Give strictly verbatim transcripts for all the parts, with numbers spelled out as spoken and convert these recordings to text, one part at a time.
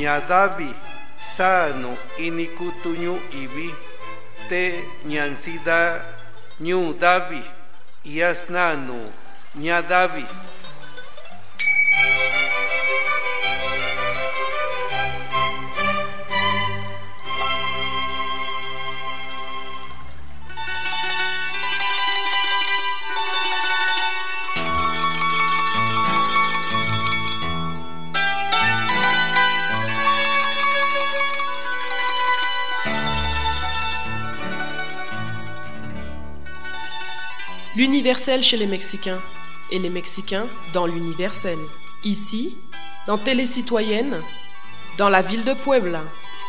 ñadavi sano inikutuñu ibi te ñansida ñu davi yasnano ñadavi. L'universel chez les Mexicains et les Mexicains dans l'universel. Ici, dans Télé Citoyenne, dans la ville de Puebla.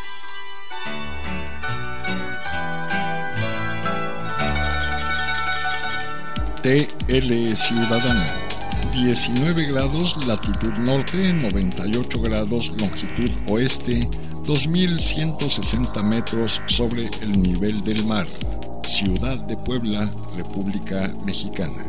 T L Ciudadana. diecinueve grados latitud norte, noventa y ocho grados longitud oeste, dos mil ciento sesenta metros sobre el nivel del mar. Ciudad de Puebla, República Mexicana.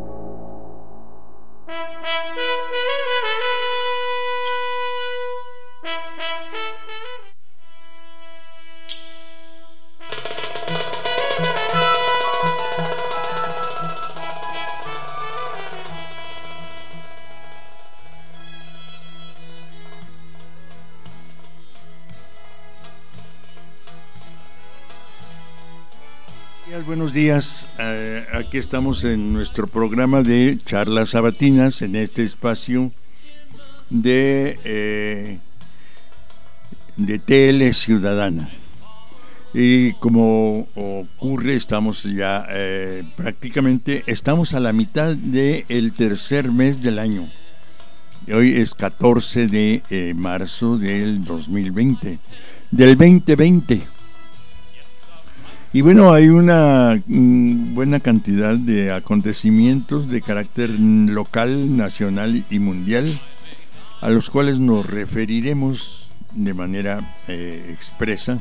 Buenos días, uh, aquí estamos en nuestro programa de charlas sabatinas, en este espacio de, eh, de T L Ciudadana. Y como ocurre, estamos ya eh, prácticamente, estamos a la mitad del tercer mes del año. Hoy es catorce de eh, marzo del dos mil veinte, del veinte veinte. Y bueno, hay una mm, buena cantidad de acontecimientos de carácter local, nacional y mundial, a los cuales nos referiremos de manera eh, expresa.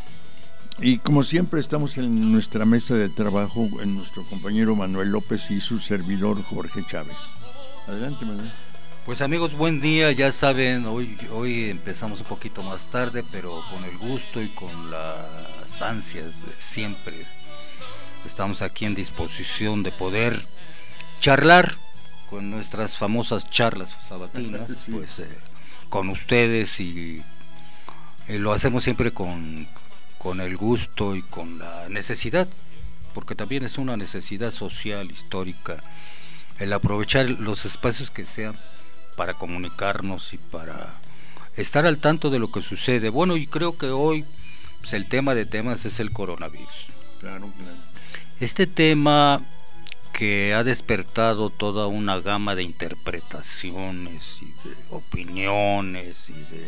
Y como siempre estamos en nuestra mesa de trabajo, en nuestro compañero Manuel López y su servidor Jorge Chávez. Adelante, Manuel. Pues amigos, buen día. Ya saben, hoy hoy empezamos un poquito más tarde, pero con el gusto y con las ansias de siempre. Estamos aquí en disposición de poder charlar con nuestras famosas charlas sabatinas, sí. pues eh, con ustedes y, y lo hacemos siempre con, con el gusto y con la necesidad, porque también es una necesidad social, histórica, el aprovechar los espacios que sean para comunicarnos y para estar al tanto de lo que sucede. Bueno, y creo que hoy pues, el tema de temas es el coronavirus. Claro, claro. Este tema que ha despertado toda una gama de interpretaciones y de opiniones y de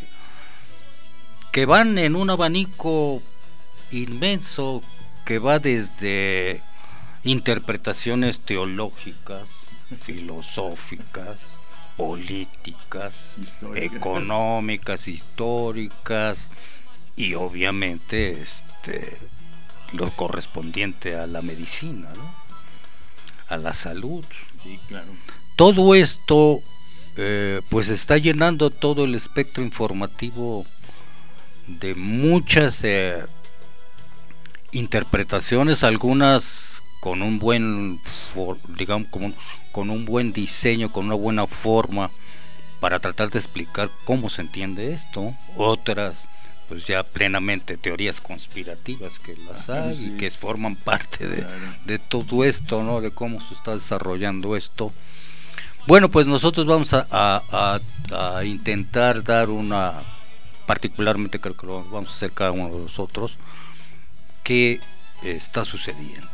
que van en un abanico inmenso que va desde interpretaciones teológicas, filosóficas, políticas, Histórica. económicas, históricas y obviamente este lo correspondiente a la medicina, ¿no? A la salud. Sí, claro. Todo esto eh, pues está llenando todo el espectro informativo de muchas eh, interpretaciones, algunas con un buen for, digamos con un, con un buen diseño, con una buena forma para tratar de explicar cómo se entiende esto, otras pues ya plenamente teorías conspirativas que las hay ah, sí. y que forman parte de, claro. de todo esto, ¿no? De cómo se está desarrollando esto. Bueno, pues nosotros vamos a, a, a, a intentar dar una, particularmente creo que lo vamos a hacer cada uno de nosotros, qué está sucediendo.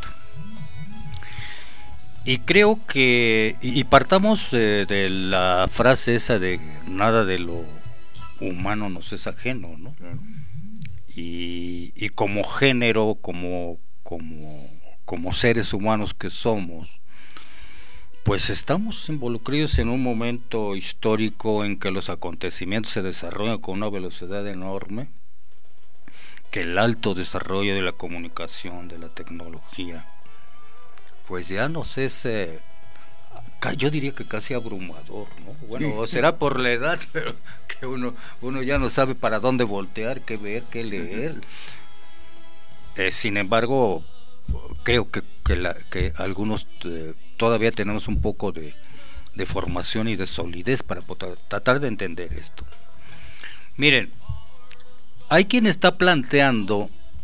Y creo que, y partamos eh, de la frase esa de nada de lo humano nos es ajeno, ¿no? Claro. Y, y como género, como, como, como seres humanos que somos, pues estamos involucrados en un momento histórico en que los acontecimientos se desarrollan con una velocidad enorme, que el alto desarrollo de la comunicación, de la tecnología, pues ya nos es eh, yo diría que casi abrumador, ¿no? Bueno, Sí. será por la edad, pero que uno, uno ya no sabe para dónde voltear, qué ver, qué leer. Eh, sin embargo, creo que, que, la, que algunos eh, todavía tenemos un poco de, de formación y de solidez para poder, tratar de entender esto. Miren, hay quien está planteando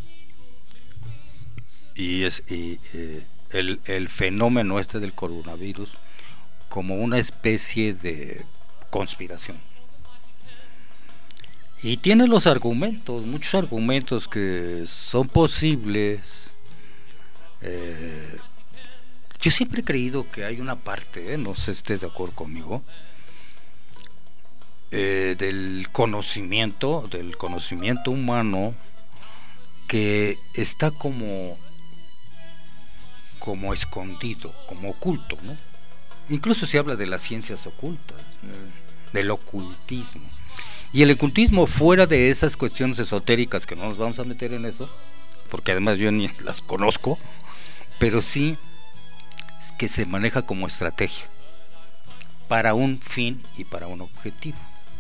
y es y, eh, el, el fenómeno este del coronavirus como una especie de conspiración. Y tiene los argumentos, muchos argumentos que son posibles. Eh, yo siempre he creído que hay una parte, eh, no sé si estés de acuerdo conmigo, eh, del conocimiento, del conocimiento humano que está como, como escondido, como oculto, ¿no? Incluso se habla de las ciencias ocultas, del ocultismo. Y el ocultismo, fuera de esas cuestiones esotéricas, que no nos vamos a meter en eso, porque además yo ni las conozco, pero sí que se maneja como estrategia para un fin y para un objetivo.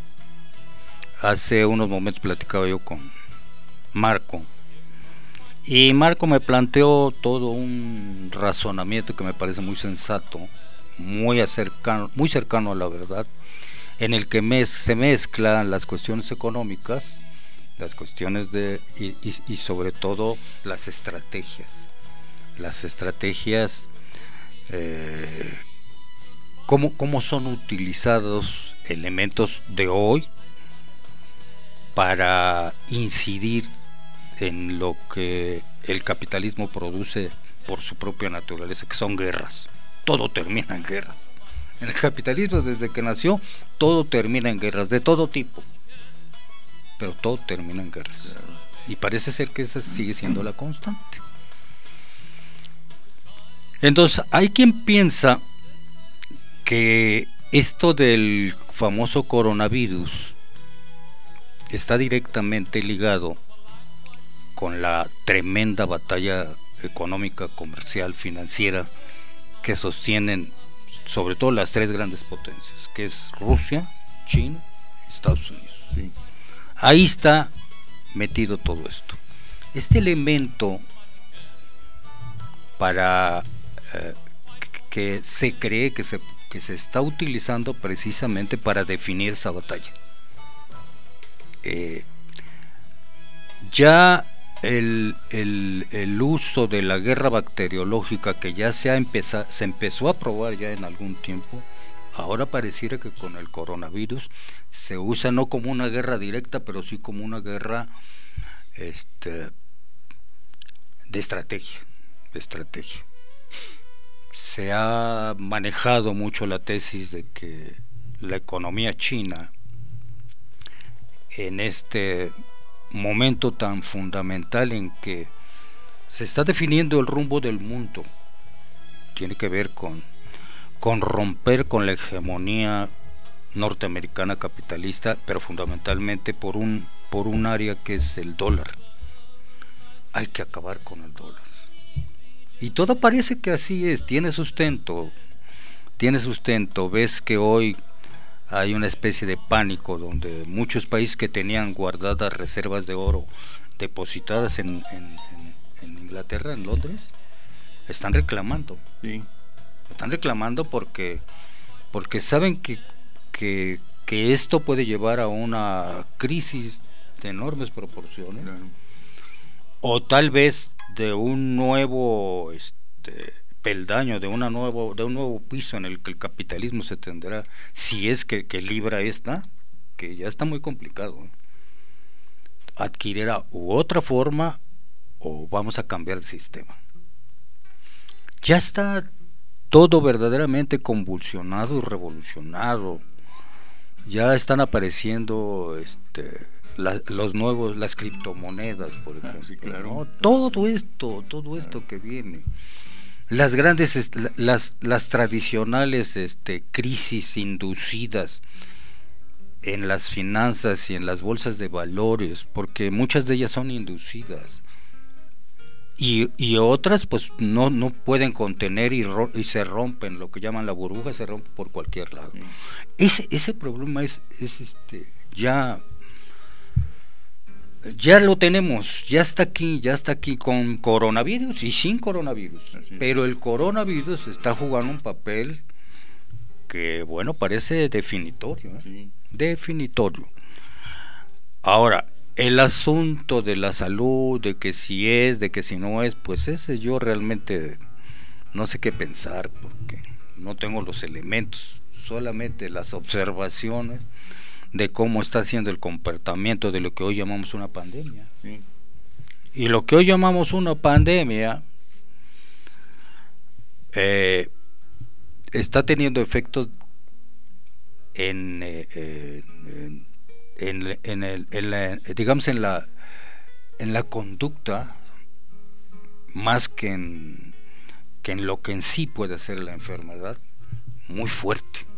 Hace unos momentos platicaba yo con Marco, y Marco me planteó todo un razonamiento que me parece muy sensato, muy cercano, muy cercano a la verdad, en el que me, se mezclan las cuestiones económicas, las cuestiones de y, y, y sobre todo las estrategias, las estrategias, eh, cómo, cómo son utilizados elementos de hoy para incidir en lo que el capitalismo produce por su propia naturaleza, que son guerras. Todo termina en guerras. En el capitalismo, desde que nació, todo termina en guerras de todo tipo, pero todo termina en guerras, y parece ser que esa sigue siendo la constante. Entonces hay quien piensa que esto del famoso coronavirus está directamente ligado con la tremenda batalla económica, comercial, financiera que sostienen sobre todo las tres grandes potencias, que es Rusia, China y Estados Unidos. Sí. Ahí está metido todo esto. Este elemento para eh, que, que se cree que se, que se está utilizando precisamente para definir esa batalla. Eh, ya el, el, el uso de la guerra bacteriológica, que ya se, ha empezado, se empezó a probar ya en algún tiempo, ahora pareciera que con el coronavirus se usa no como una guerra directa, pero sí como una guerra este, de estrategia, de estrategia. Se ha manejado mucho la tesis de que la economía china, en este momento tan fundamental en que se está definiendo el rumbo del mundo, tiene que ver con, con romper con la hegemonía norteamericana capitalista, pero fundamentalmente por un, por un área que es el dólar. Hay que acabar con el dólar. Y todo parece que así es, tiene sustento, tiene sustento. Ves que hoy hay una especie de pánico donde muchos países que tenían guardadas reservas de oro depositadas en, en, en, en Inglaterra, en Londres, están reclamando. Sí. Están reclamando porque, porque saben que, que, que esto puede llevar a una crisis de enormes proporciones. Claro. O tal vez de un nuevo este, peldaño, de una nuevo, de un nuevo piso en el que el capitalismo se tendrá, si es que, que libra esta, que ya está muy complicado, ¿eh? Adquirirá u otra forma o vamos a cambiar de sistema. Ya está todo verdaderamente convulsionado y revolucionado. Ya están apareciendo este La, los nuevos, las criptomonedas, por ejemplo. Ah, sí, claro. ¿No? Todo esto, todo esto claro. que viene. Las grandes, las, las tradicionales este, crisis inducidas en las finanzas y en las bolsas de valores, porque muchas de ellas son inducidas. y, y otras pues no, no pueden contener y, ro- y se rompen, lo que llaman la burbuja se rompe por cualquier lado. Sí. Ese, ese problema es, es este ya ya lo tenemos, ya está aquí, ya está aquí con coronavirus y sin coronavirus, pero el coronavirus está jugando un papel que bueno, parece definitorio, ¿eh? Sí. Definitorio. Ahora, el asunto de la salud, de que si es, de que si no es, pues ese yo realmente no sé qué pensar, porque no tengo los elementos, solamente las observaciones de cómo está siendo el comportamiento de lo que hoy llamamos una pandemia. Sí. Y lo que hoy llamamos una pandemia eh, está teniendo efectos en, eh, en, en, en, el, en la, digamos en la en la conducta más que en, que en lo que en sí puede ser la enfermedad, muy fuerte.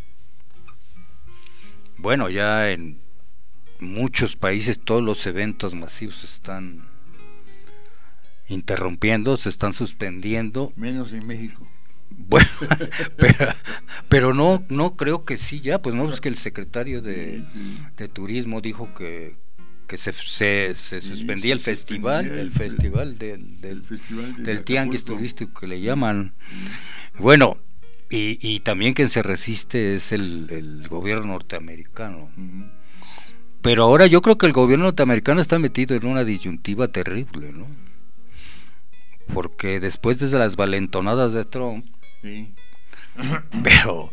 Bueno, ya en muchos países todos los eventos masivos se están interrumpiendo, se están suspendiendo. Menos en México. Bueno, pero, pero no no creo que sí ya, pues no, es que el secretario de, de Turismo dijo que que se se, se suspendía el festival, el festival del del, festival de del tianguis turístico que le llaman. Bueno, y, y también quien se resiste es el, el gobierno norteamericano. Uh-huh. Pero ahora yo creo que el gobierno norteamericano está metido en una disyuntiva terrible, ¿no? Porque después de las valentonadas de Trump, sí. Pero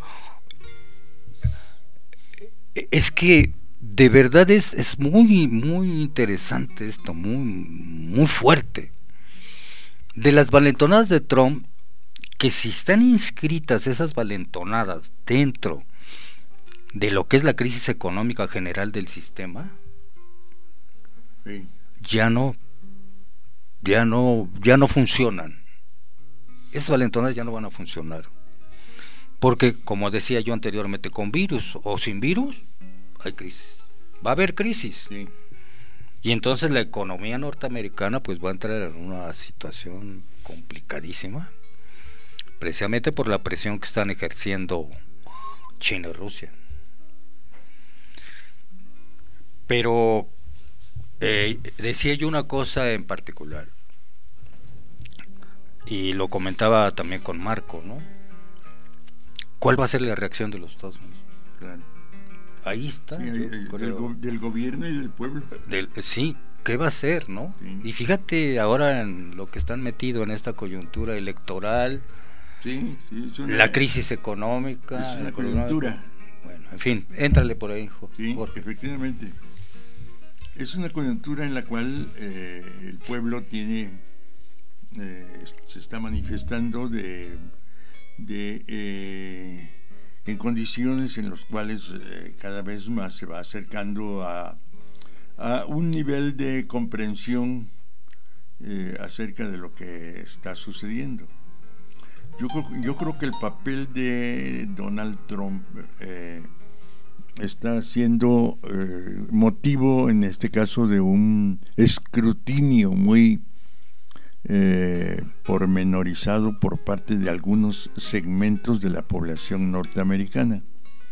es que de verdad es, es muy muy interesante esto, muy muy fuerte. De las valentonadas de Trump, que si están inscritas esas valentonadas dentro de lo que es la crisis económica general del sistema, sí. ya no ya no ya no funcionan. Esas valentonadas ya no van a funcionar, porque como decía yo anteriormente, con virus o sin virus hay crisis, va a haber crisis, sí. Y entonces la economía norteamericana pues va a entrar en una situación complicadísima, precisamente por la presión que están ejerciendo China y Rusia. Pero eh, decía yo una cosa en particular, y lo comentaba también con Marco, ¿no? ¿Cuál va a ser la reacción de los Estados Unidos? Claro. Ahí está. Sí, del, go- del gobierno y del pueblo. Del, sí, ¿qué va a hacer, no? Sí. Y fíjate ahora en lo que están metidos en esta coyuntura electoral, sí, sí, es una, la crisis económica. Es una coyuntura. Bueno, en fin, éntrale por ahí, sí, Jorge. Efectivamente. Es una coyuntura en la cual eh, el pueblo tiene, eh, se está manifestando de, de eh, en condiciones en las cuales eh, cada vez más se va acercando a, a un nivel de comprensión eh, acerca de lo que está sucediendo. Yo, yo creo que el papel de Donald Trump eh, está siendo eh, motivo, en este caso, de un escrutinio muy eh, pormenorizado por parte de algunos segmentos de la población norteamericana.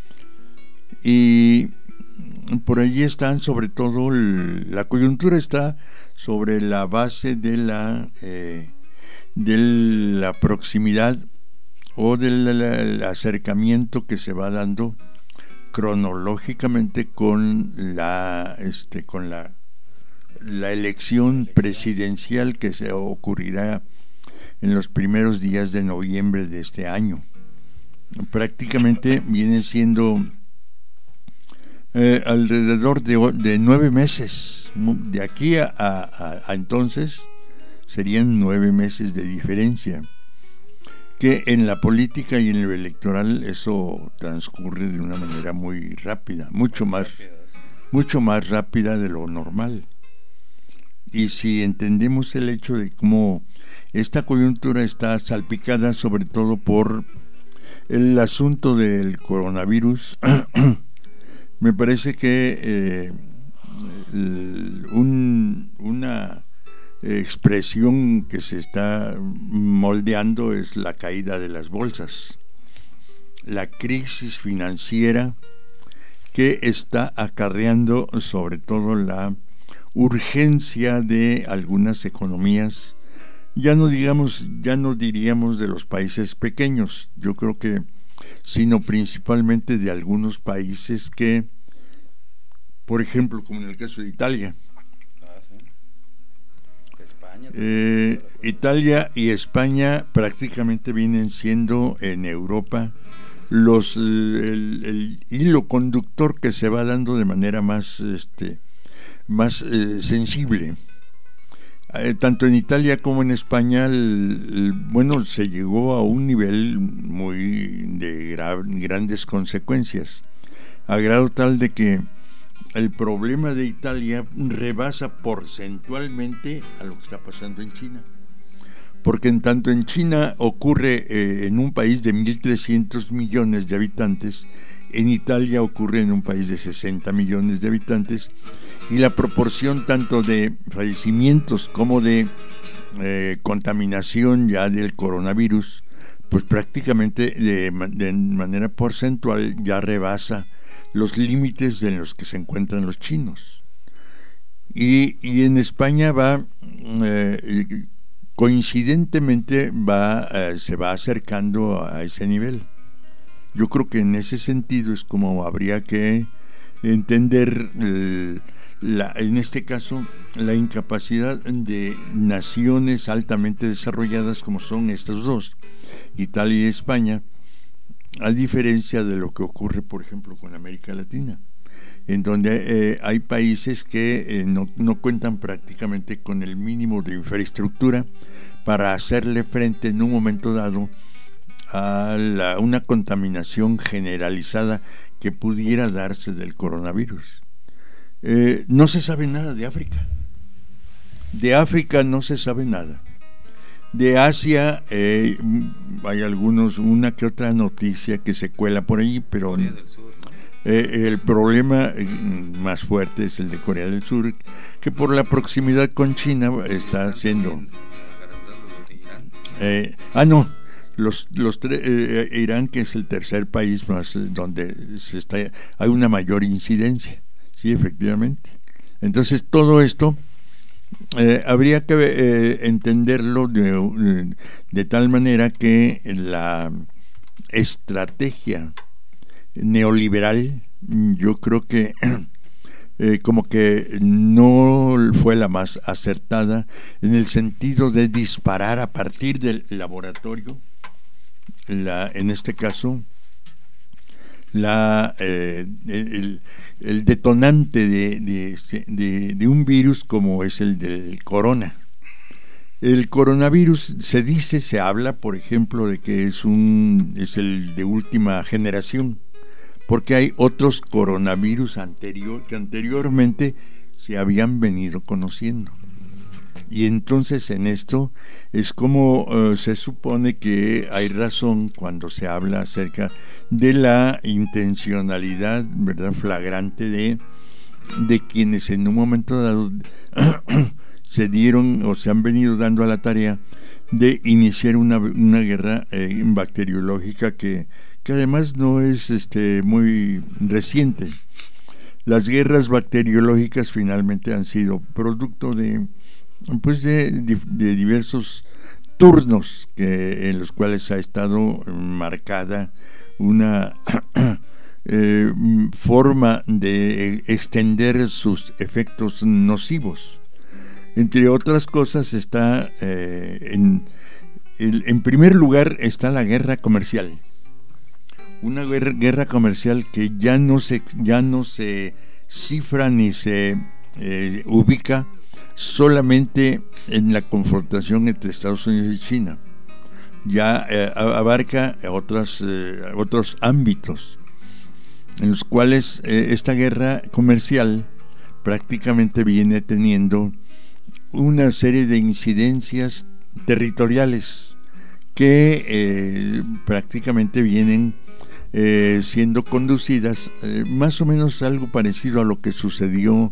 Y por allí están, sobre todo, el, la coyuntura está sobre la base de la eh, de la proximidad o del el acercamiento que se va dando cronológicamente con la este con la la elección presidencial que se ocurrirá en los primeros días de noviembre de este año. Prácticamente viene siendo eh, alrededor de, de nueve meses. De aquí a, a, a entonces serían nueve meses de diferencia, que en la política y en lo electoral eso transcurre de una manera muy rápida, mucho más, mucho más rápida de lo normal. Y si entendemos el hecho de cómo esta coyuntura está salpicada sobre todo por el asunto del coronavirus, me parece que eh, un, una expresión que se está moldeando es la caída de las bolsas, la crisis financiera que está acarreando sobre todo la urgencia de algunas economías, ya no digamos, ya no diríamos de los países pequeños, yo creo que, sino principalmente de algunos países que, por ejemplo, como en el caso de Italia, Eh, Italia y España prácticamente vienen siendo en Europa los el, el hilo conductor que se va dando de manera más este más eh, sensible. Eh, tanto en Italia como en España, el, el, bueno, se llegó a un nivel muy de gra, grandes consecuencias, a grado tal de que el problema de Italia rebasa porcentualmente a lo que está pasando en China, porque en tanto en China ocurre eh, en un país de mil trescientos millones de habitantes, en Italia ocurre en un país de sesenta millones de habitantes, y la proporción tanto de fallecimientos como de eh, contaminación ya del coronavirus, pues prácticamente de, de manera porcentual ya rebasa los límites en los que se encuentran los chinos. Y, y en España va, eh, coincidentemente, va eh, se va acercando a ese nivel. Yo creo que en ese sentido es como habría que entender, eh, la, en este caso, la incapacidad de naciones altamente desarrolladas como son estas dos, Italia y España, a diferencia de lo que ocurre, por ejemplo, con América Latina, en donde eh, hay países que eh, no, no cuentan prácticamente con el mínimo de infraestructura para hacerle frente en un momento dado a la, una contaminación generalizada que pudiera darse del coronavirus. Eh, no se sabe nada de África. De África no se sabe nada. De Asia eh, hay algunos, una que otra noticia que se cuela por ahí, pero Corea del Sur, ¿no? eh, el problema más fuerte es el de Corea del Sur, que por la proximidad con China está haciendo eh, ah no los los tres eh, Irán, que es el tercer país más donde se está hay una mayor incidencia, sí, efectivamente. Entonces todo esto Eh, habría que eh, entenderlo de, de tal manera que la estrategia neoliberal, yo creo que eh, como que no fue la más acertada, en el sentido de disparar a partir del laboratorio, la, en este caso la eh, el, el detonante de, de, de, de un virus como es el del corona. El coronavirus se dice, se habla, por ejemplo, de que es un es el de última generación, porque hay otros coronavirus anterior que anteriormente se habían venido conociendo. Y entonces en esto es como uh, se supone que hay razón cuando se habla acerca de la intencionalidad, ¿verdad?, flagrante de, de quienes en un momento dado se dieron o se han venido dando a la tarea de iniciar una, una guerra eh, bacteriológica que, que además no es este muy reciente. Las guerras bacteriológicas finalmente han sido producto de pues de, de, de diversos turnos que, en los cuales ha estado marcada una eh, forma de extender sus efectos nocivos. Entre otras cosas está eh, en, el, en primer lugar está la guerra comercial, una guerra, guerra comercial que ya no se ya no se cifra ni se eh, ubica solamente en la confrontación entre Estados Unidos y China, ya eh, abarca otras, eh, otros ámbitos en los cuales eh, esta guerra comercial prácticamente viene teniendo una serie de incidencias territoriales que eh, prácticamente vienen eh, siendo conducidas eh, más o menos algo parecido a lo que sucedió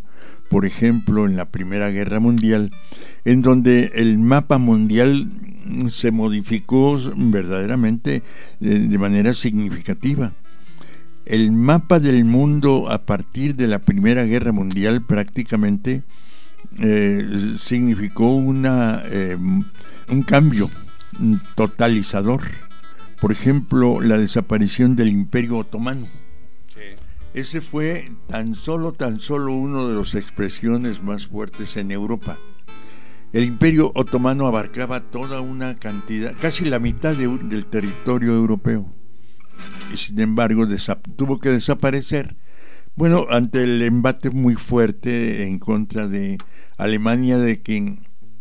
por ejemplo, en la Primera Guerra Mundial, en donde el mapa mundial se modificó verdaderamente de, de manera significativa. El mapa del mundo a partir de la Primera Guerra Mundial prácticamente eh, significó una, eh, un cambio totalizador. Por ejemplo, la desaparición del Imperio Otomano. Sí. Ese fue tan solo, tan solo uno de las expresiones más fuertes en Europa. El Imperio Otomano abarcaba toda una cantidad, casi la mitad de, del territorio europeo. Y sin embargo, desap- tuvo que desaparecer. Bueno, ante el embate muy fuerte en contra de Alemania, de quien,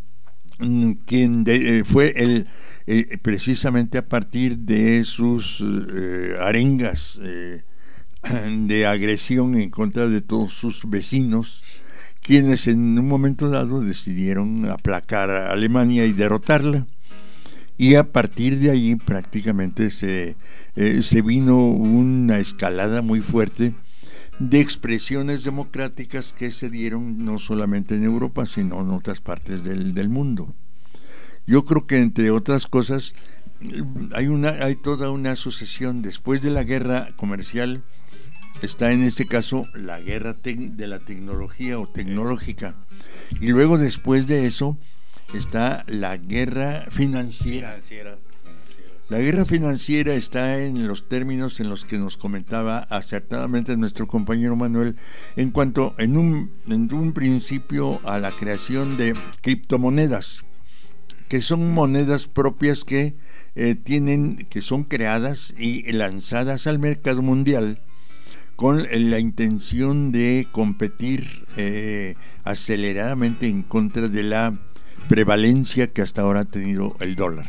quien de, eh, fue el eh, precisamente a partir de sus eh, arengas eh, de agresión en contra de todos sus vecinos, quienes en un momento dado decidieron aplacar a Alemania y derrotarla. Y a partir de ahí prácticamente se, eh, se vino una escalada muy fuerte de expresiones democráticas que se dieron no solamente en Europa, sino en otras partes del, del mundo. Yo creo que entre otras cosas hay una hay toda una sucesión. Después de la guerra comercial está en este caso la guerra tec- de la tecnología o tecnológica, y luego después de eso está la guerra financiera. Financiera. La guerra financiera está en los términos en los que nos comentaba acertadamente nuestro compañero Manuel, en cuanto en un, en un principio a la creación de criptomonedas, que son monedas propias que eh, tienen, que son creadas y lanzadas al mercado mundial con la intención de competir eh, aceleradamente en contra de la prevalencia que hasta ahora ha tenido el dólar.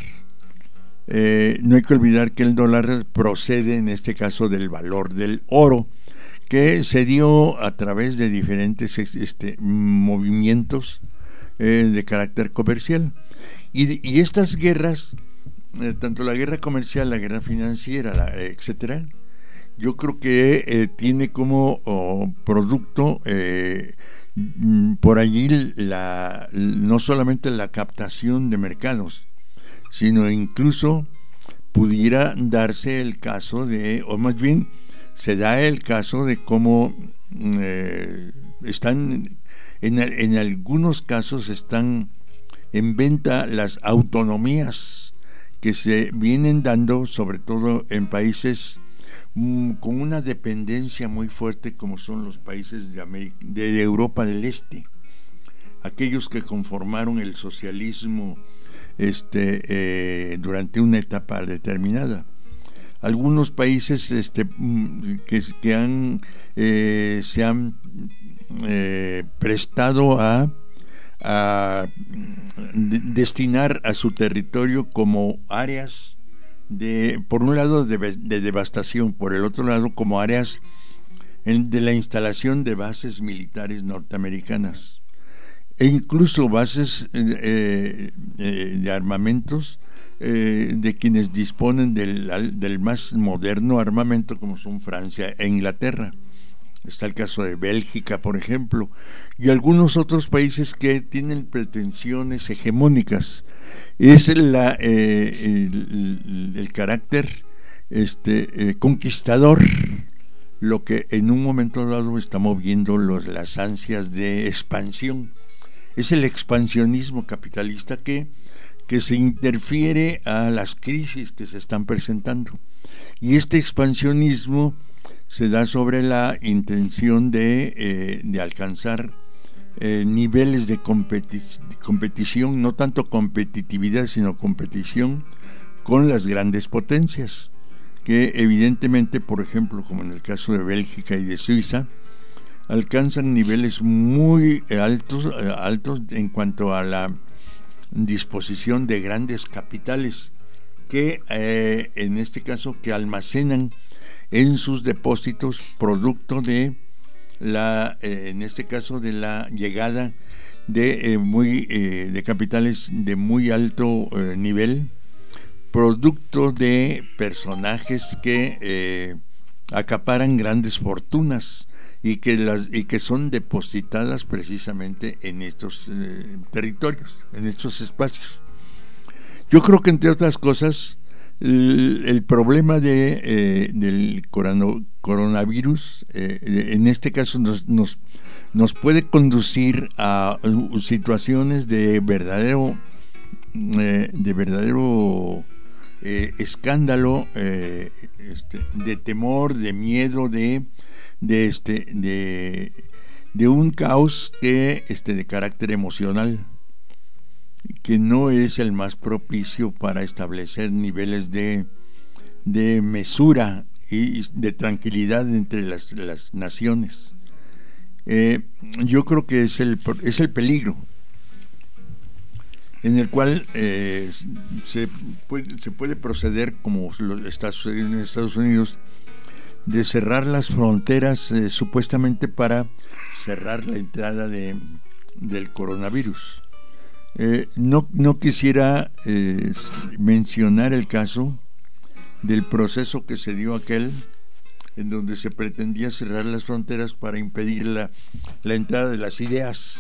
Eh, no hay que olvidar que el dólar procede en este caso del valor del oro, que se dio a través de diferentes este, movimientos eh, de carácter comercial. Y, y estas guerras, eh, tanto la guerra comercial, la guerra financiera, la, etcétera, yo creo que eh, tiene como oh, producto eh, por allí la, no solamente la captación de mercados, sino incluso pudiera darse el caso de, o más bien se da el caso de cómo eh, están, en, en algunos casos están en venta las autonomías que se vienen dando, sobre todo en países mm, con una dependencia muy fuerte, como son los países de, América, de Europa del Este, aquellos que conformaron el socialismo este eh, durante una etapa determinada. Algunos países este que, que han eh, se han eh, prestado a, a de, destinar a su territorio como áreas de, por un lado de, de devastación, por el otro lado como áreas en, de la instalación de bases militares norteamericanas e incluso bases eh, eh, de armamentos eh, de quienes disponen del, del más moderno armamento, como son Francia e Inglaterra. Está el caso de Bélgica, por ejemplo, y algunos otros países que tienen pretensiones hegemónicas. Es la, eh, el, el, el carácter este, eh, conquistador lo que en un momento dado está moviendo los, las ansias de expansión. Es el expansionismo capitalista que, que se interfiere a las crisis que se están presentando. Y este expansionismo se da sobre la intención de, eh, de alcanzar eh, niveles de competi- competición, no tanto competitividad, sino competición con las grandes potencias, que evidentemente, por ejemplo, como en el caso de Bélgica y de Suiza, alcanzan niveles muy altos, altos en cuanto a la disposición de grandes capitales que eh, en este caso que almacenan en sus depósitos producto de la eh, en este caso de la llegada de eh, muy eh, de capitales de muy alto eh, nivel, producto de personajes que eh, acaparan grandes fortunas y que las y que son depositadas precisamente en estos eh, territorios, en estos espacios. Yo creo que entre otras cosas el, el problema de eh, del corano, coronavirus eh, en este caso nos, nos nos puede conducir a situaciones de verdadero eh, de verdadero eh, escándalo, eh, este, de temor, de miedo, de de este de de un caos que este de carácter emocional, que no es el más propicio para establecer niveles de de mesura y de tranquilidad entre las, las naciones. Eh, yo creo que es el es el peligro en el cual eh, se puede, se puede proceder, como lo está sucediendo en Estados Unidos, de cerrar las fronteras eh, supuestamente para cerrar la entrada de, del coronavirus. Eh, no, no quisiera eh, mencionar el caso del proceso que se dio aquel en donde se pretendía cerrar las fronteras para impedir la, la entrada de las ideas,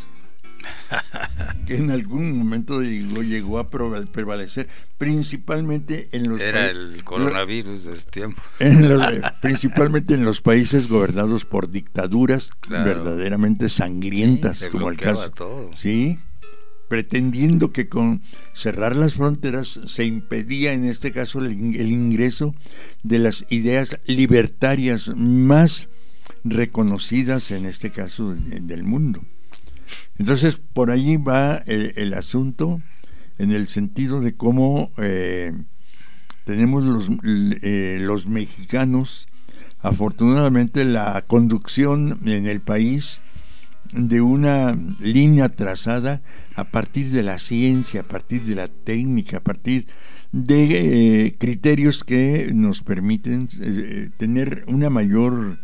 que en algún momento llegó, llegó a prevalecer, principalmente en los era el coronavirus de ese tiempo, en los, principalmente en los países gobernados por dictaduras, claro, verdaderamente sangrientas, sí, como el caso, todo. Sí, pretendiendo que con cerrar las fronteras se impedía en este caso el, el ingreso de las ideas libertarias más reconocidas en este caso de, del mundo. Entonces por allí va el, el asunto, en el sentido de cómo eh, tenemos los, eh, los mexicanos afortunadamente la conducción en el país de una línea trazada a partir de la ciencia, a partir de la técnica, a partir de eh, criterios que nos permiten eh, tener una mayor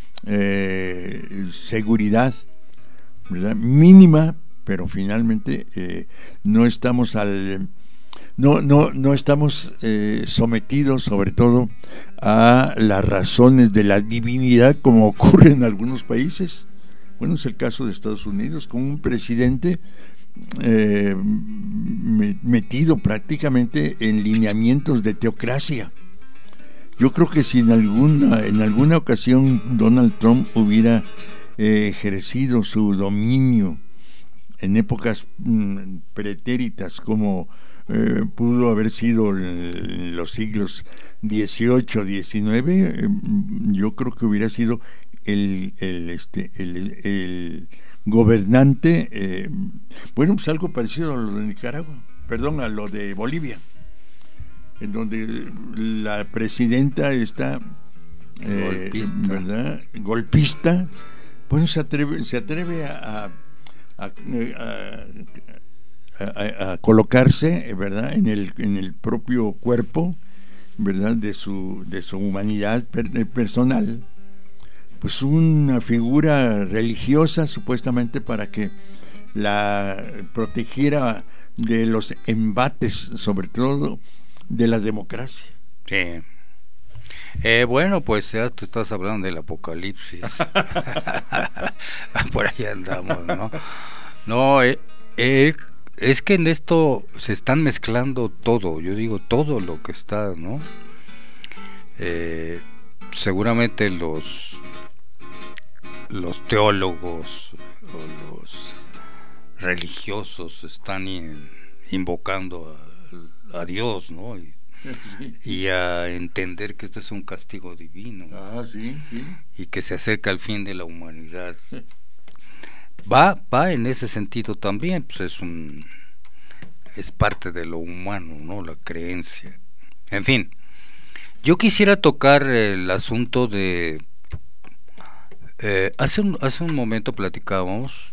eh, seguridad, ¿verdad? Mínima, pero finalmente eh, no estamos al no no no estamos eh, sometidos sobre todo a las razones de la divinidad como ocurre en algunos países. Bueno, es el caso de Estados Unidos, con un presidente eh, metido prácticamente en lineamientos de teocracia. Yo creo que si en alguna en alguna ocasión Donald Trump hubiera eh, ejercido su dominio en épocas mm, pretéritas, como eh, pudo haber sido en los siglos dieciocho, diecinueve, eh, yo creo que hubiera sido el el este el, el gobernante eh, bueno, pues algo parecido a lo de Nicaragua, perdón, a lo de Bolivia, en donde la presidenta está eh, golpista. ¿verdad? golpista, bueno, se atreve se atreve a a, a, a, a, a colocarse, ¿verdad?, en el en el propio cuerpo, ¿verdad?, de su de su humanidad per, personal, pues una figura religiosa supuestamente para que la protegiera de los embates, sobre todo de la democracia. Sí. Eh, bueno, pues ya tú estás hablando del apocalipsis. Por ahí andamos, ¿no? No, eh, eh, es que en esto se están mezclando todo, yo digo todo lo que está, ¿no? Eh, seguramente los los teólogos o los religiosos están in, invocando a, a Dios, ¿no? Y, sí. y a entender que esto es un castigo divino. Ah, sí, sí. Y que se acerca al fin de la humanidad. Va, va en ese sentido también, pues es un es parte de lo humano, ¿no? La creencia. En fin, yo quisiera tocar el asunto de Eh, hace un hace un momento platicábamos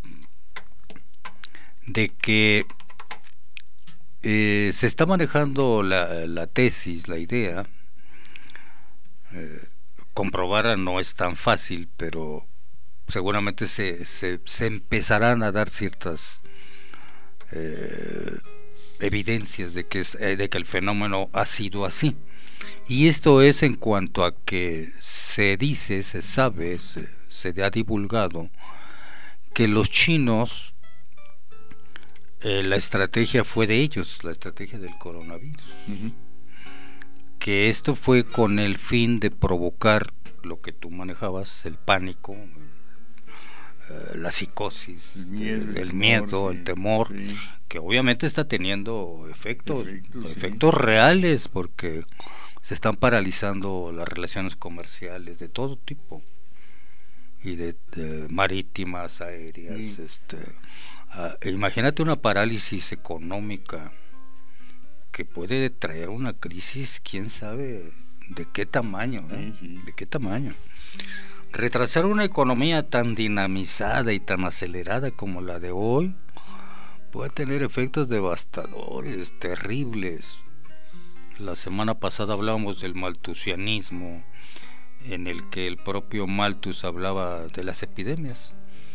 de que eh, se está manejando la, la tesis, la idea, eh, comprobarla no es tan fácil, pero seguramente se, se, se empezarán a dar ciertas eh, evidencias de que, es, de que el fenómeno ha sido así. Y esto es en cuanto a que se dice, se sabe, se, se ha divulgado que los chinos, eh, la estrategia fue de ellos, la estrategia del coronavirus. Uh-huh. Que esto fue con el fin de provocar lo que tú manejabas, el pánico, eh, la psicosis, el miedo, el, el, miedo, temor, el temor, sí. Que obviamente está teniendo efectos, efectos, efectos sí. reales, porque se están paralizando las relaciones comerciales de todo tipo, y de, de marítimas, aéreas, sí. este, uh, imagínate una parálisis económica que puede traer una crisis, quién sabe de qué tamaño, ¿eh? sí, sí. de qué tamaño. Retrasar una economía tan dinamizada y tan acelerada como la de hoy puede tener efectos devastadores, terribles. La semana pasada hablábamos del malthusianismo, en el que el propio Malthus hablaba de las epidemias,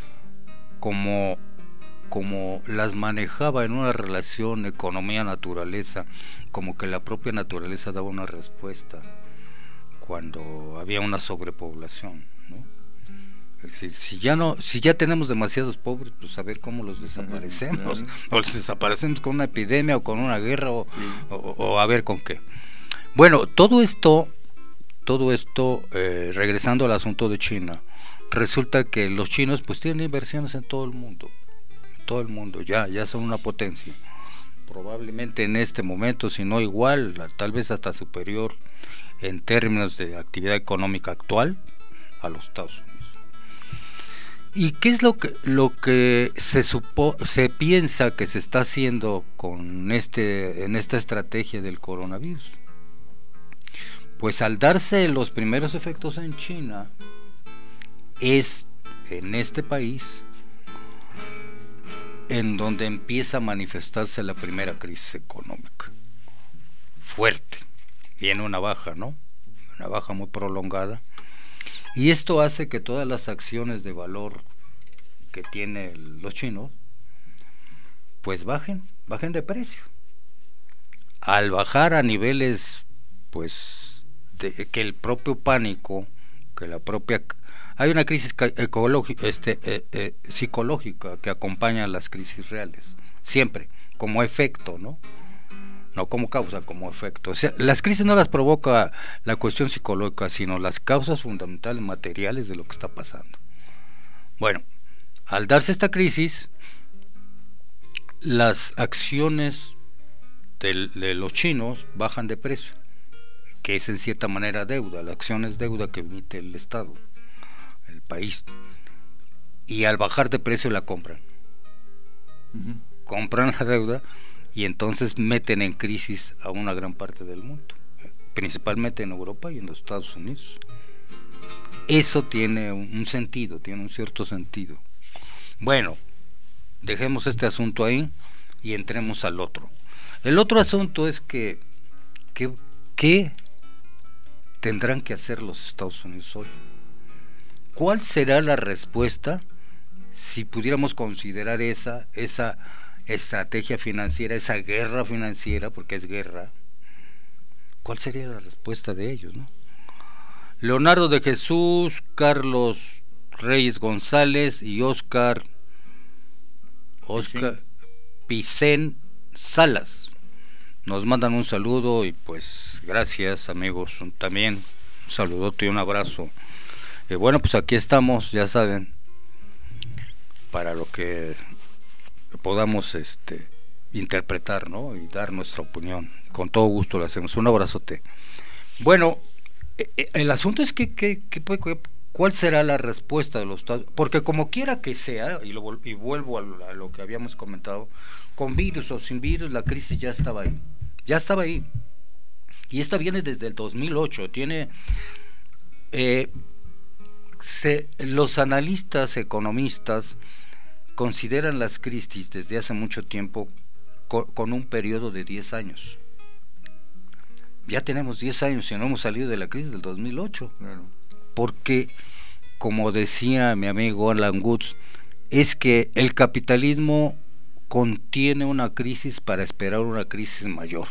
como, como las manejaba en una relación economía-naturaleza, como que la propia naturaleza daba una respuesta cuando había una sobrepoblación, ¿no? Es decir, si ya no, si ya tenemos demasiados pobres, pues a ver cómo los desaparecemos, o los desaparecemos con una epidemia o con una guerra, o, sí. o, o a ver con qué. Bueno, todo esto, todo esto, eh, regresando al asunto de China, resulta que los chinos pues tienen inversiones en todo el mundo, todo el mundo, ya, ya son una potencia, probablemente en este momento, si no igual, tal vez hasta superior en términos de actividad económica actual a los Estados Unidos. ¿Y qué es lo que lo que se supo, se piensa que se está haciendo con este en esta estrategia del coronavirus? Pues al darse los primeros efectos en China, es en este país en donde empieza a manifestarse la primera crisis económica fuerte. Viene una baja, ¿no? Una baja muy prolongada. Y esto hace que todas las acciones de valor que tienen los chinos, pues bajen, bajen de precio. Al bajar a niveles, pues, de, que el propio pánico, que la propia... Hay una crisis ecológica, este, eh, eh, psicológica que acompaña a las crisis reales, siempre, como efecto, ¿no? No como causa, como efecto. O sea, las crisis no las provoca la cuestión psicológica, sino las causas fundamentales materiales de lo que está pasando. Bueno, al darse esta crisis, las acciones de, de los chinos bajan de precio, que es en cierta manera deuda. La acción es deuda que emite el Estado, el país, y al bajar de precio la compran. Uh-huh. Compran la deuda y entonces meten en crisis a una gran parte del mundo, principalmente en Europa y en los Estados Unidos. Eso tiene un sentido, tiene un cierto sentido. Bueno, dejemos este asunto ahí y entremos al otro. El otro asunto es que ¿qué, qué tendrán que hacer los Estados Unidos hoy? ¿Cuál será la respuesta si pudiéramos considerar esa esa estrategia financiera, esa guerra financiera, porque es guerra? ¿Cuál sería la respuesta de ellos, no? Leonardo de Jesús, Carlos Reyes González y Oscar Oscar Picén Salas nos mandan un saludo, y pues gracias, amigos, también un saludote y un abrazo. Y bueno, pues aquí estamos, ya saben, para lo que podamos este interpretar, ¿no? Y dar nuestra opinión. Con todo gusto lo hacemos. Un abrazote. Bueno, el asunto es que, que, que ¿cuál será la respuesta de los Estados Unidos? Porque como quiera que sea, y, lo, y vuelvo a lo, a lo que habíamos comentado, con virus o sin virus, la crisis ya estaba ahí. Ya estaba ahí. Y esta viene desde el dos mil ocho. Tiene... Eh, se, los analistas, economistas, consideran las crisis desde hace mucho tiempo con, con un periodo de diez años. Ya tenemos diez años y no hemos salido de la crisis del dos mil ocho. Claro. Porque, como decía mi amigo Alan Watts, es que el capitalismo contiene una crisis para esperar una crisis mayor.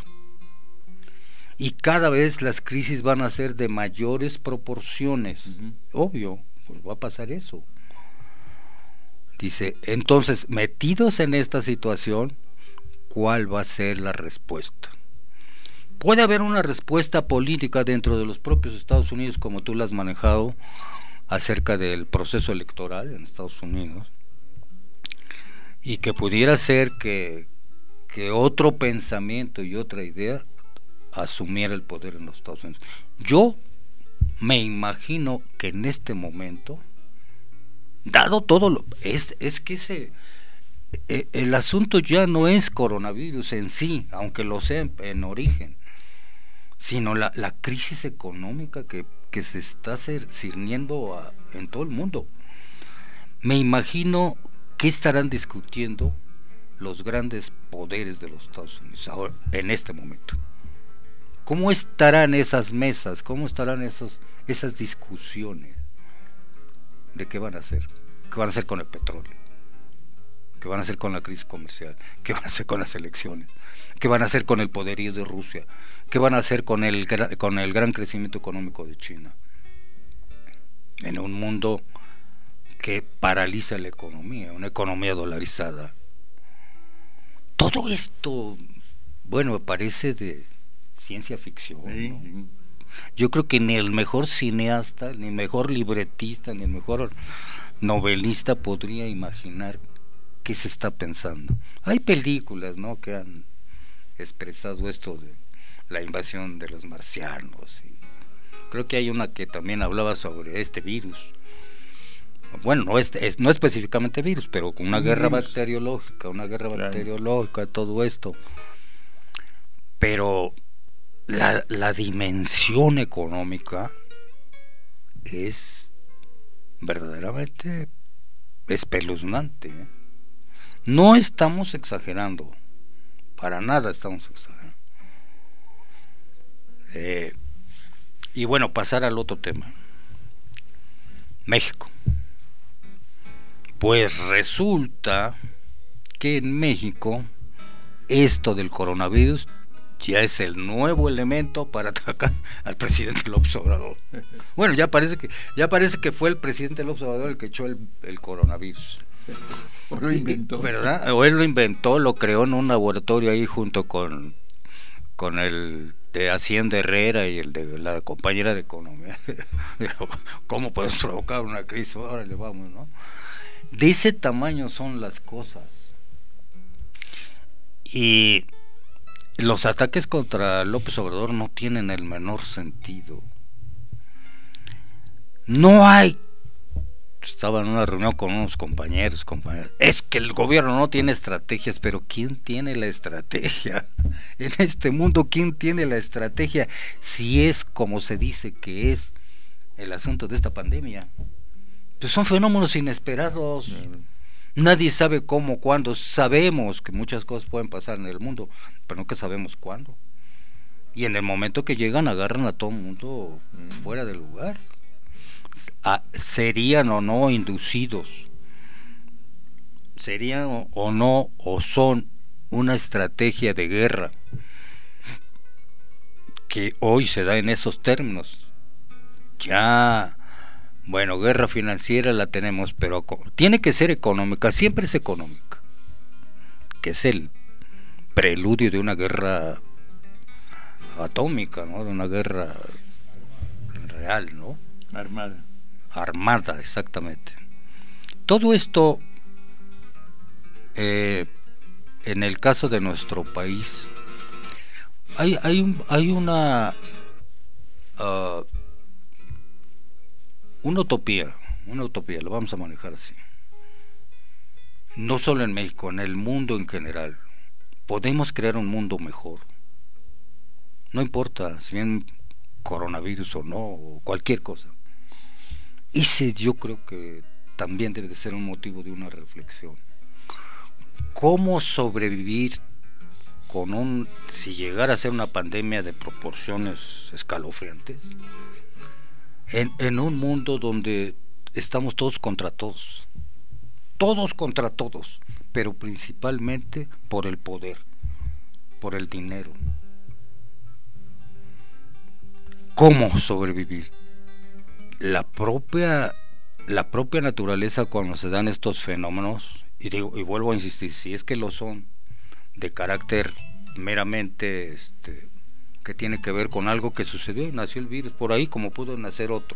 Y cada vez las crisis van a ser de mayores proporciones, uh-huh. obvio, pues va a pasar eso. Dice, entonces, metidos en esta situación, ¿cuál va a ser la respuesta? Puede haber una respuesta política dentro de los propios Estados Unidos, como tú la has manejado, acerca del proceso electoral en Estados Unidos, y que pudiera ser que, que otro pensamiento y otra idea asumiera el poder en los Estados Unidos. Yo me imagino que en este momento, dado todo lo es, es que ese el asunto ya no es coronavirus en sí, aunque lo sea en, en origen, sino la, la crisis económica que, que se está cerniendo a, en todo el mundo. Me imagino qué estarán discutiendo los grandes poderes de los Estados Unidos ahora, en este momento. ¿Cómo estarán esas mesas? ¿Cómo estarán esos, esas discusiones? ¿De qué van a hacer? ¿Qué van a hacer con el petróleo? ¿Qué van a hacer con la crisis comercial? ¿Qué van a hacer con las elecciones? ¿Qué van a hacer con el poderío de Rusia? ¿Qué van a hacer con el, con el gran crecimiento económico de China? En un mundo que paraliza la economía, una economía dolarizada. Todo esto, bueno, me parece de ciencia ficción, ¿no? Yo creo que ni el mejor cineasta, ni el mejor libretista, ni el mejor novelista podría imaginar qué se está pensando. Hay películas, ¿no?, que han expresado esto de la invasión de los marcianos, y creo que hay una que también hablaba sobre este virus. Bueno, no es, es no específicamente virus, pero una un guerra virus. bacteriológica, una guerra claro. bacteriológica, todo esto. Pero la, la dimensión económica es verdaderamente espeluznante, ¿eh? No estamos exagerando, para nada estamos exagerando. Eh, y bueno, pasar al otro tema. México. Pues resulta que en México esto del coronavirus ya es el nuevo elemento para atacar al presidente López Obrador. Bueno, ya parece que ya parece que fue el presidente López Obrador el que echó el, el coronavirus. O lo inventó. ¿Verdad? O él lo inventó, lo creó en un laboratorio ahí junto con, con el de Hacienda Herrera y el de la compañera de Economía. ¿Cómo podemos provocar una crisis? Órale, vamos, ¿no? De ese tamaño son las cosas. Y los ataques contra López Obrador no tienen el menor sentido. No hay... Estaba en una reunión con unos compañeros, compañeros. Es que el gobierno no tiene estrategias, pero ¿quién tiene la estrategia? En este mundo, ¿quién tiene la estrategia? Si es como se dice que es el asunto de esta pandemia. Pues son fenómenos inesperados. Uh-huh. Nadie sabe cómo, cuándo. Sabemos que muchas cosas pueden pasar en el mundo, pero no que sabemos cuándo. Y en el momento que llegan, agarran a todo el mundo uh-huh. fuera de lugar. Serían o no inducidos, serían o no o son una estrategia de guerra que hoy se da en esos términos. Ya, bueno, guerra financiera la tenemos, pero tiene que ser económica, siempre es económica, que es el preludio de una guerra atómica, ¿no? De una guerra real, ¿no? Armada. Armada, exactamente. Todo esto, eh, en el caso de nuestro país, hay, hay, un, hay una, uh, una utopía, una utopía, lo vamos a manejar así. No solo en México, en el mundo en general. Podemos crear un mundo mejor. No importa si bien coronavirus o no, o cualquier cosa. Ese yo creo que también debe de ser un motivo de una reflexión. ¿Cómo sobrevivir con un, si llegara a ser una pandemia de proporciones escalofriantes, en, en un mundo donde estamos todos contra todos, todos contra todos, pero principalmente por el poder, por el dinero? ¿Cómo sobrevivir? La propia la propia naturaleza, cuando se dan estos fenómenos, y digo, y vuelvo a insistir, si es que lo son de carácter meramente este, que tiene que ver con algo que sucedió y nació el virus por ahí, como pudo nacer otro,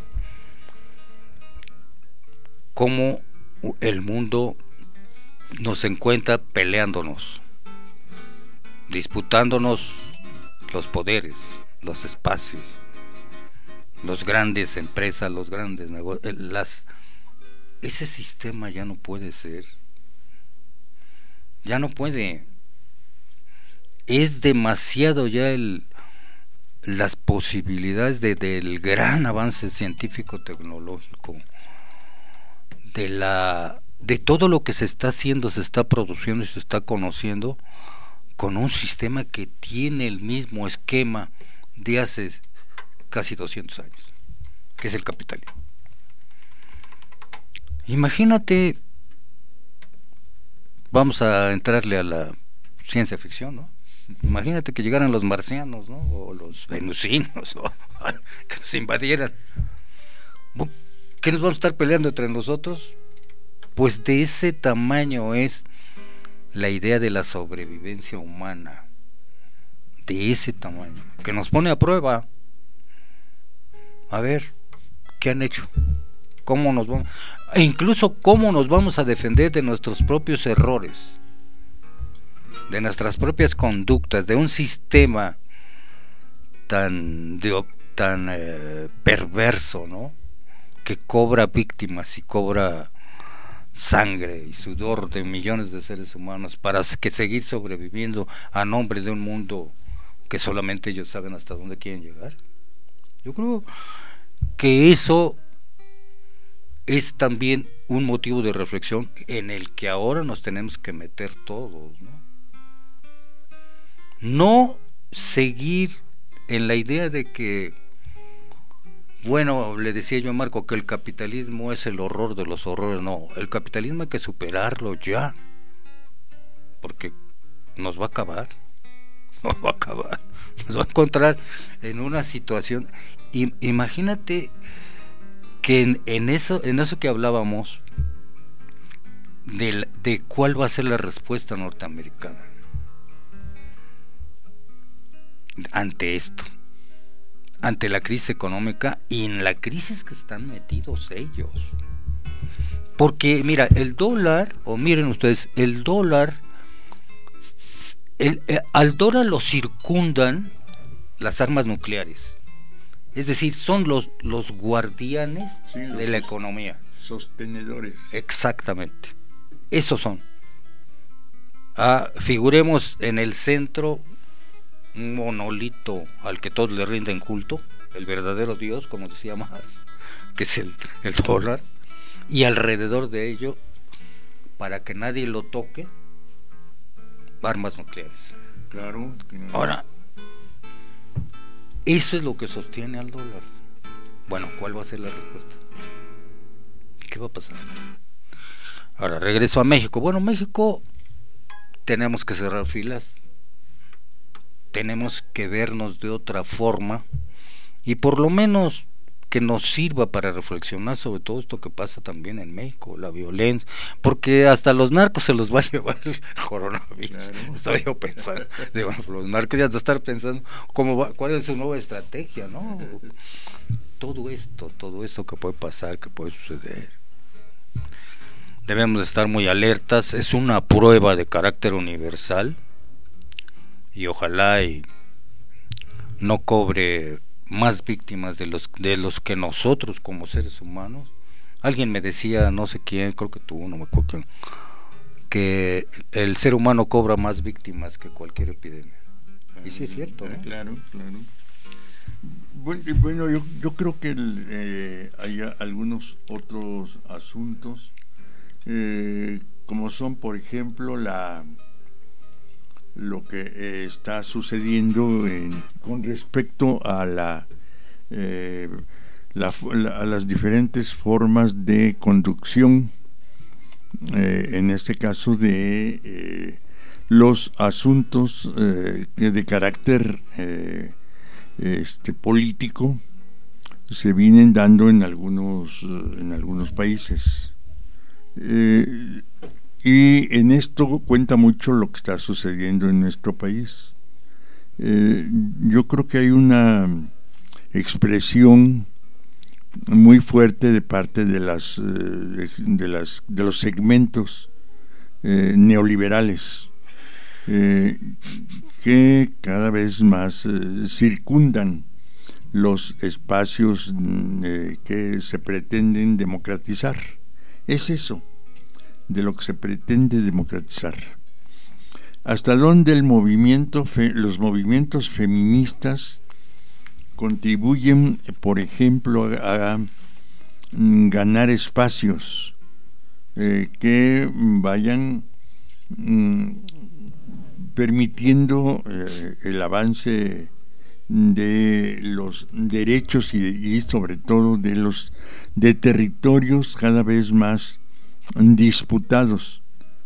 como el mundo nos encuentra peleándonos, disputándonos los poderes, los espacios, los grandes empresas, los grandes negocios, las ese sistema ya no puede ser, ya no puede, es demasiado ya el las posibilidades de, del gran avance científico tecnológico, de la de todo lo que se está haciendo, se está produciendo y se está conociendo con un sistema que tiene el mismo esquema de hace casi doscientos años, que es el capitalismo. Imagínate, vamos a entrarle a la ciencia ficción, ¿no? Imagínate que llegaran los marcianos, ¿no? O los venusinos, o que nos invadieran. ¿Qué nos vamos a estar peleando entre nosotros? Pues de ese tamaño es la idea de la sobrevivencia humana, de ese tamaño, que nos pone a prueba. A ver, ¿qué han hecho? ¿Cómo nos vamos? E incluso cómo nos vamos a defender de nuestros propios errores, de nuestras propias conductas, de un sistema tan de, tan eh, perverso, ¿no? Que cobra víctimas y cobra sangre y sudor de millones de seres humanos para que seguir sobreviviendo a nombre de un mundo que solamente ellos saben hasta dónde quieren llegar. Yo creo que eso es también un motivo de reflexión en el que ahora nos tenemos que meter todos, ¿no? No seguir en la idea de que, bueno, le decía yo a Marco que el capitalismo es el horror de los horrores. No, el capitalismo hay que superarlo ya, porque nos va a acabar, nos va a acabar, nos va a encontrar en una situación. I, imagínate que en, en eso, en eso que hablábamos de, de cuál va a ser la respuesta norteamericana ante esto, ante la crisis económica y en la crisis que están metidos ellos. Porque mira, el dólar, o miren ustedes, el dólar, el, el, al dólar lo circundan las armas nucleares. Es decir, son los, los guardianes sí, los de la economía. Sostenedores. Exactamente. Esos son. Ah, figuremos en el centro un monolito al que todos le rinden culto, el verdadero Dios, como decía más, que es el, el dólar, y alrededor de ello, para que nadie lo toque, armas nucleares. Claro. Ahora, eso es lo que sostiene al dólar. Bueno, ¿cuál va a ser la respuesta? ¿Qué va a pasar? Ahora, regreso a México. Bueno, México, tenemos que cerrar filas, tenemos que vernos de otra forma y por lo menos que nos sirva para reflexionar sobre todo esto que pasa también en México, la violencia, porque hasta los narcos se los va a llevar el coronavirus. Claro. Estaba yo pensando, digo, bueno, los narcos ya de estar pensando cómo va, cuál es su nueva estrategia, ¿no? Todo esto, todo esto que puede pasar, que puede suceder. Debemos estar muy alertas, es una prueba de carácter universal. Y ojalá y no cobre más víctimas de los de los que nosotros como seres humanos. Alguien me decía, no sé quién, creo que tú, no me acuerdo quién, que el ser humano cobra más víctimas que cualquier epidemia. Y sí es cierto, ¿no? Claro, claro. Bueno, bueno yo, yo creo que el, eh, hay algunos otros asuntos, eh, como son, por ejemplo, la lo que eh, está sucediendo en, con respecto a la, eh, la, la a las diferentes formas de conducción, eh, en este caso de eh, los asuntos eh, de carácter eh, este político, se vienen dando en algunos, en algunos países. Eh, y en esto cuenta mucho lo que está sucediendo en nuestro país. Eh, yo creo que hay una expresión muy fuerte de parte de las de las de los segmentos eh, neoliberales eh, que cada vez más eh, circundan los espacios eh, que se pretenden democratizar. Es eso de lo que se pretende democratizar. Hasta dónde el movimiento fe, los movimientos feministas contribuyen, por ejemplo, a, a ganar espacios eh, que vayan mm, permitiendo eh, el avance de los derechos y, y sobre todo de los de territorios cada vez más disputados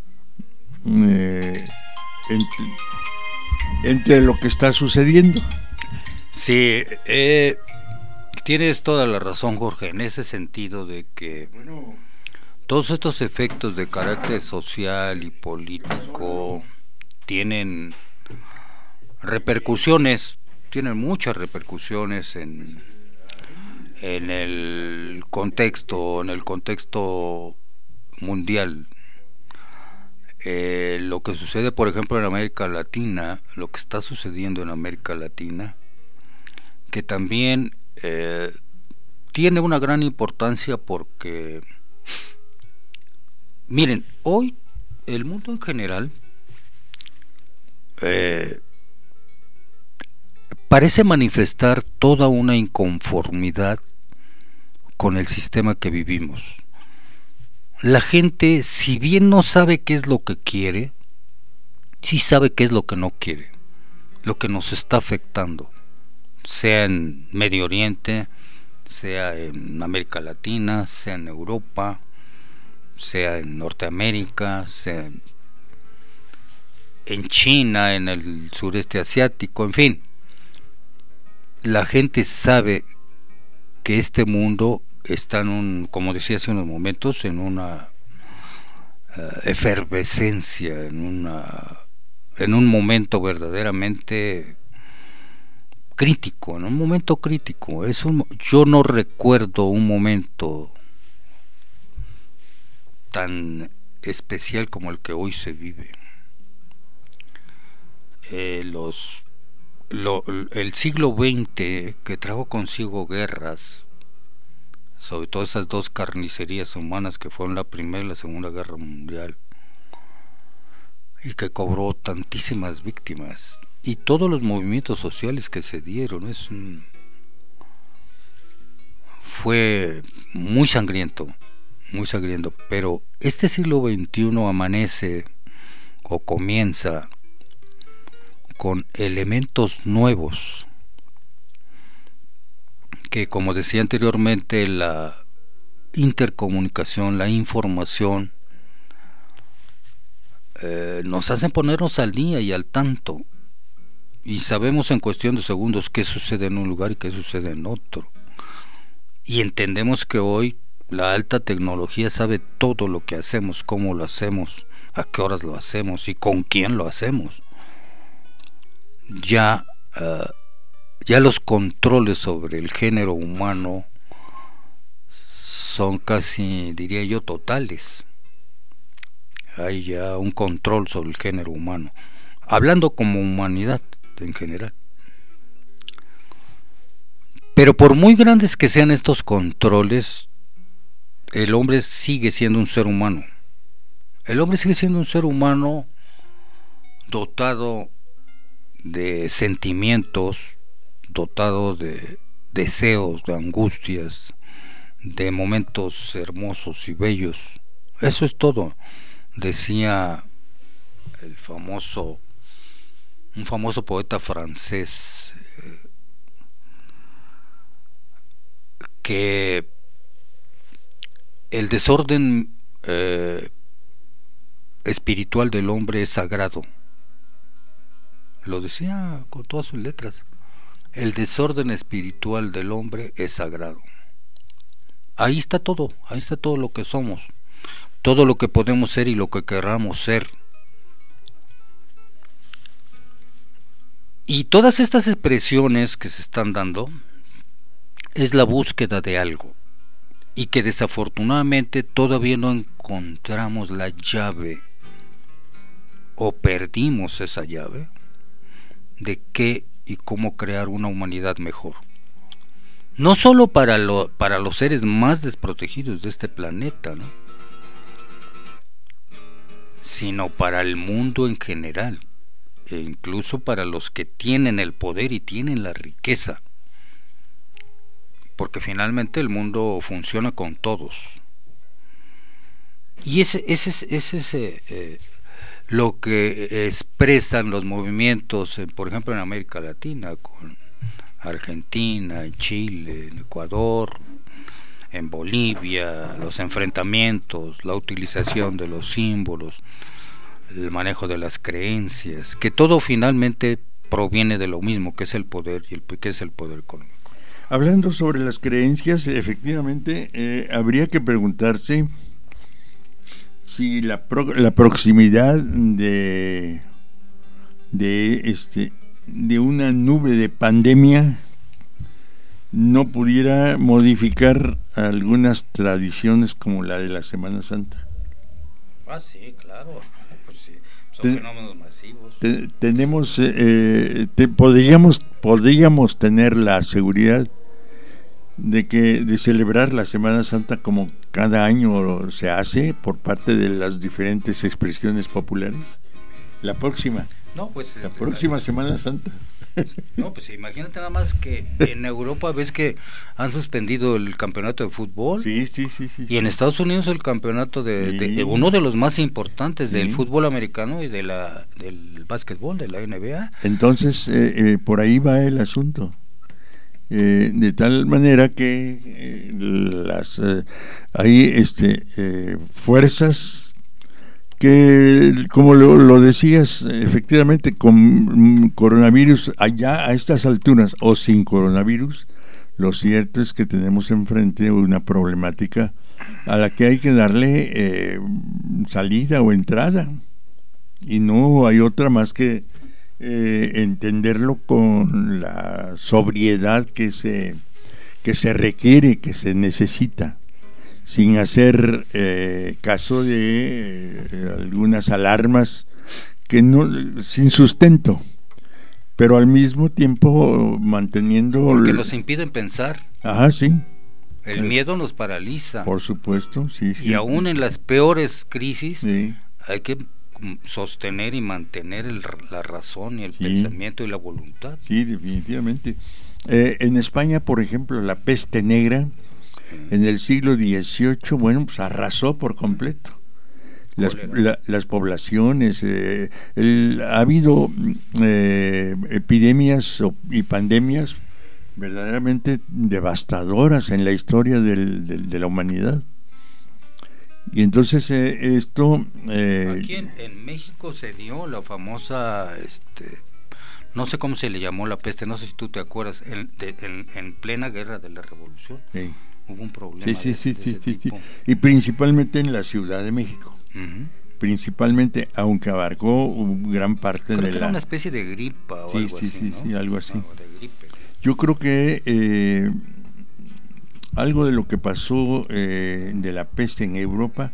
eh, entre, entre lo que está sucediendo. Sí, eh, tienes toda la razón, Jorge, en ese sentido de que todos estos efectos de carácter social y político tienen repercusiones, tienen muchas repercusiones en, en el contexto, en el contexto mundial. Eh, lo que sucede, por ejemplo, en América Latina, lo que está sucediendo en América Latina, que también eh, tiene una gran importancia porque, miren, hoy el mundo en general eh, parece manifestar toda una inconformidad con el sistema que vivimos. La gente, si bien no sabe qué es lo que quiere, sí sabe qué es lo que no quiere, lo que nos está afectando, sea en Medio Oriente, sea en América Latina, sea en Europa, sea en Norteamérica, sea en, en China, en el sureste asiático, en fin. La gente sabe que este mundo está en un, como decía hace unos momentos, en una uh, efervescencia, en una en un momento verdaderamente crítico, en un momento crítico. Es un, yo no recuerdo un momento tan especial como el que hoy se vive. Eh, los lo, el siglo veinte, que trajo consigo guerras, sobre todo esas dos carnicerías humanas que fueron la Primera y la Segunda Guerra Mundial, y que cobró tantísimas víctimas, y todos los movimientos sociales que se dieron, es un, fue muy sangriento, muy sangriento. Pero este siglo veintiuno amanece o comienza con elementos nuevos que, como decía anteriormente, la intercomunicación, la información eh, nos hacen ponernos al día y al tanto, y sabemos en cuestión de segundos qué sucede en un lugar y qué sucede en otro, y entendemos que hoy la alta tecnología sabe todo lo que hacemos, cómo lo hacemos, a qué horas lo hacemos y con quién lo hacemos. Ya uh, ya los controles sobre el género humano son casi, diría yo, totales. Hay ya un control sobre el género humano, hablando como humanidad en general. Pero por muy grandes que sean estos controles, el hombre sigue siendo un ser humano. El hombre sigue siendo un ser humano dotado de sentimientos, dotado de deseos, de angustias, de momentos hermosos y bellos. Eso es todo. Decía el famoso, un famoso poeta francés, eh, que el desorden eh, espiritual del hombre es sagrado. Lo decía con todas sus letras. el desorden espiritual del hombre es sagrado. Ahí está todo, ahí está todo lo que somos, todo lo que podemos ser y lo que querramos ser. Y todas estas expresiones que se están dando es la búsqueda de algo, y que desafortunadamente todavía no encontramos la llave, o perdimos esa llave, de qué y cómo crear una humanidad mejor. No solo para, lo, para los seres más desprotegidos de este planeta, ¿no?, sino para el mundo en general, e incluso para los que tienen el poder y tienen la riqueza, porque finalmente el mundo funciona con todos. Y ese, ese, ese es eh, lo que expresan los movimientos, eh, por ejemplo en América Latina, con Argentina, en Chile, en Ecuador, en Bolivia, los enfrentamientos, la utilización de los símbolos, el manejo de las creencias, que todo finalmente proviene de lo mismo, que es el poder y el que es el poder económico. Hablando sobre las creencias, efectivamente eh, habría que preguntarse si la pro, la proximidad de de este de una nube de pandemia no pudiera modificar algunas tradiciones como la de la Semana Santa. Ah, sí, claro. Pues sí, son te, fenómenos masivos. Te, tenemos, eh, te, podríamos, podríamos tener la seguridad de que de celebrar la Semana Santa como cada año se hace por parte de las diferentes expresiones populares. La próxima. No, pues la próxima la... Semana Santa. No, pues imagínate nada más que en Europa ves que han suspendido el campeonato de fútbol. Sí, sí, sí, sí. Y en Estados Unidos el campeonato de, sí. de, de uno de los más importantes del sí. fútbol americano y de la del básquetbol, de la N B A. Entonces, eh, eh, por ahí va el asunto. Eh, de tal manera que eh, las eh, hay este eh, fuerzas que, como lo, lo decías, efectivamente, con coronavirus allá a estas alturas o sin coronavirus, lo cierto es que tenemos enfrente una problemática a la que hay que darle eh, salida o entrada, y no hay otra más que eh, entenderlo con la sobriedad que se que se requiere, que se necesita, sin hacer eh, caso de eh, algunas alarmas que no, sin sustento, pero al mismo tiempo manteniendo... Porque nos impiden pensar. Ajá, sí. El miedo nos paraliza. Por supuesto, sí. sí. Y aún en las peores crisis sí. hay que sostener y mantener el, la razón y el sí. pensamiento y la voluntad. Sí, definitivamente. Eh, en España, por ejemplo, la peste negra en el siglo dieciocho, bueno, pues arrasó por completo las, la, las poblaciones. Eh, el, ha habido eh, epidemias y pandemias verdaderamente devastadoras en la historia del, del, de la humanidad. Y entonces eh, esto... Eh, Aquí en, en México se dio la famosa... este no sé cómo se le llamó la peste, no sé si tú te acuerdas, en, de, en, en plena guerra de la Revolución. Sí. Hubo un problema. Sí, sí, de, sí, de sí, sí, sí. tipo. Y principalmente en la Ciudad de México. Uh-huh. Principalmente, aunque abarcó gran parte creo de que la... era una especie de gripa o sí, algo sí, así, sí, ¿no? sí, algo así. No, de gripe. Yo creo que eh, algo de lo que pasó eh, de la peste en Europa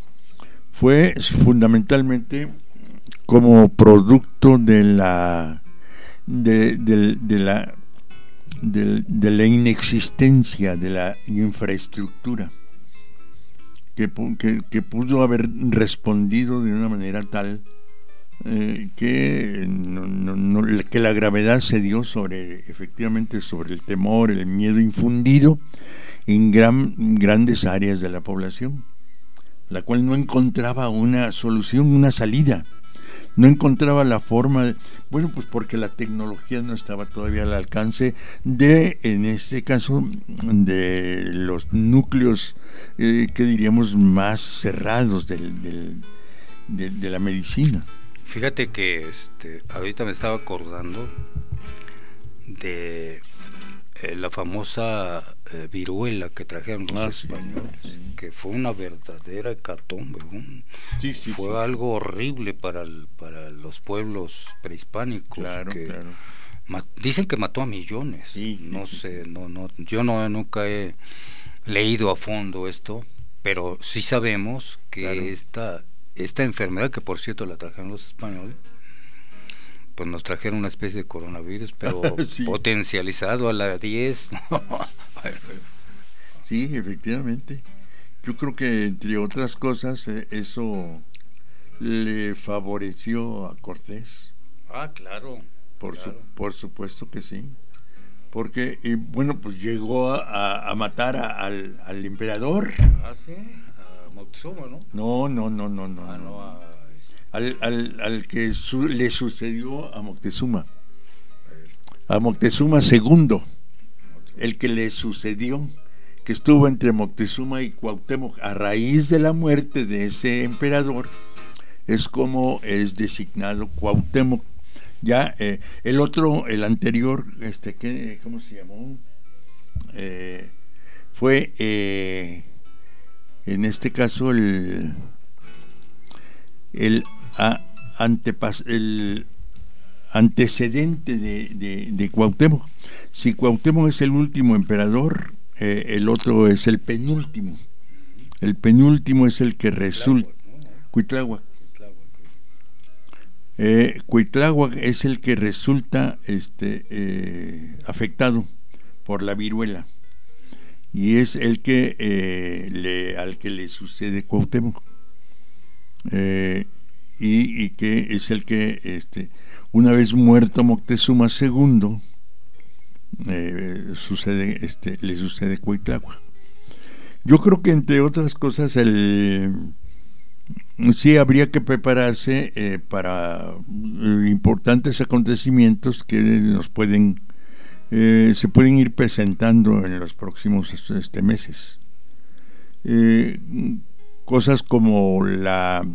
fue fundamentalmente como producto de la de, de, de la de, de la inexistencia de la infraestructura que, que, que pudo haber respondido de una manera tal eh, que no, no, no, que la gravedad se dio sobre efectivamente sobre el temor, el miedo infundido en gran, grandes áreas de la población, la cual no encontraba una solución, una salida. No encontraba la forma de, bueno, pues porque la tecnología no estaba todavía al alcance de, en este caso, de los núcleos eh, que diríamos más cerrados del, del, de, de la medicina. Fíjate que este, ahorita me estaba acordando de eh, la famosa eh, viruela que trajeron los ah, españoles, sí. que fue una verdadera hecatombe, un, sí, sí, fue sí, algo sí. horrible para, el, para los pueblos prehispánicos. Claro, que claro. Ma- dicen que mató a millones, sí, sí, no sí. sé, no, no, yo no nunca he leído a fondo esto, pero sí sabemos que claro. esta, esta enfermedad, que por cierto la trajeron los españoles, pues nos trajeron una especie de coronavirus, pero sí. potencializado a la diez. Sí, efectivamente. Yo creo que entre otras cosas eh, eso le favoreció a Cortés. Ah, claro. Por, claro. Su, por supuesto que sí. Porque, eh, bueno, pues llegó a, a matar a, al, al emperador. Ah, sí, a Moctezuma, ¿no? No, no, no, no, no. Ah, no, a... Al, al, al que su, le sucedió a Moctezuma. A Moctezuma segundo. El que le sucedió, que estuvo entre Moctezuma y Cuauhtémoc a raíz de la muerte de ese emperador, es como es designado Cuauhtémoc. Ya eh, el otro, el anterior, este, ¿qué, ¿cómo se llamó? Eh, fue eh, en este caso el el, a, antepas, el antecedente de, de, de Cuauhtémoc. Si Cuauhtémoc es el último emperador, eh, el otro es el penúltimo. El penúltimo es el que resulta. Cuitláhuac. Eh, Cuitláhuac es el que resulta este, eh, afectado por la viruela y es el que eh, le, al que le sucede Cuauhtémoc, eh, y, y que es el que este, una vez muerto Moctezuma segundo, eh, sucede, este, le sucede Cuitláhuac. Yo creo que entre otras cosas el sí habría que prepararse eh, para eh, importantes acontecimientos que nos pueden eh, se pueden ir presentando en los próximos este, meses. Eh, cosas como la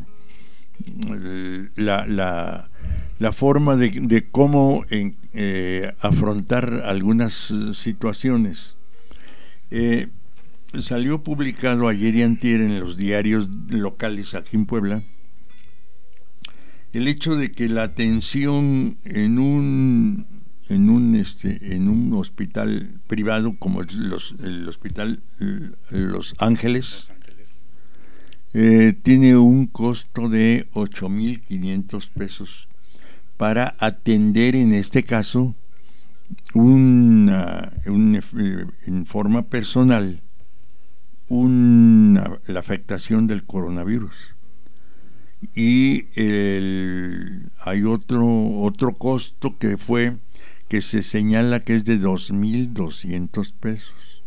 la la, la forma de, de cómo en, eh, afrontar algunas situaciones. Eh, Salió publicado ayer y antier en los diarios locales aquí en Puebla el hecho de que la atención en un en un este en un hospital privado como es los, el hospital Los Ángeles, Los Ángeles. Eh, tiene un costo de ocho mil quinientos pesos para atender en este caso una, una en forma personal Una, la afectación del coronavirus. Y el, hay otro otro costo que fue que se señala que es de dos mil doscientos pesos.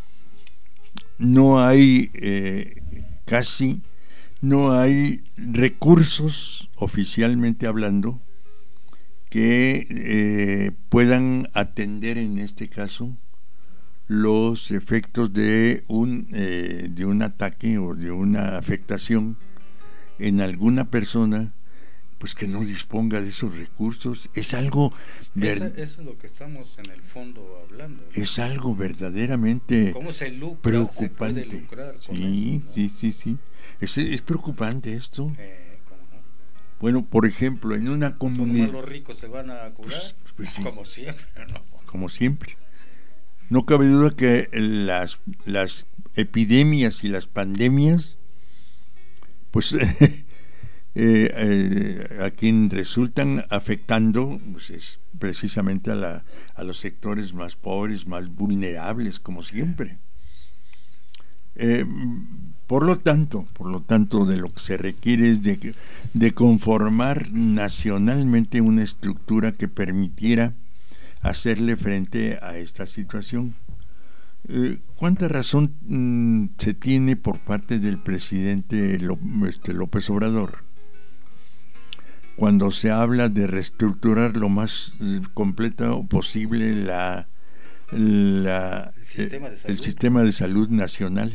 No hay eh, casi no hay recursos oficialmente hablando que eh, puedan atender en este caso los efectos de un eh, de un ataque o de una afectación en alguna persona, pues que no disponga de esos recursos. Es algo ver- Esa, eso es lo que estamos en el fondo hablando, ¿no? Es algo verdaderamente ¿Cómo se lucra? preocupante. Se puede lucrar con sí, eso, ¿no? sí, sí, sí. Es, es preocupante esto. Eh, ¿cómo no? Bueno, por ejemplo, en una comunidad, ¿los ricos se van a curar? Pues, pues sí. Como siempre, ¿no? Como siempre. No cabe duda que las, las epidemias y las pandemias, pues eh, eh, a quien resultan afectando, pues es precisamente a, la, a los sectores más pobres, más vulnerables, como siempre. Eh, por lo tanto, por lo tanto, de lo que se requiere es de, de conformar nacionalmente una estructura que permitiera hacerle frente a esta situación. Eh, ¿Cuánta razón mmm, se tiene por parte del presidente este, López Obrador cuando se habla de reestructurar lo más eh, completa posible la, la, el, sistema de eh, el sistema de salud nacional,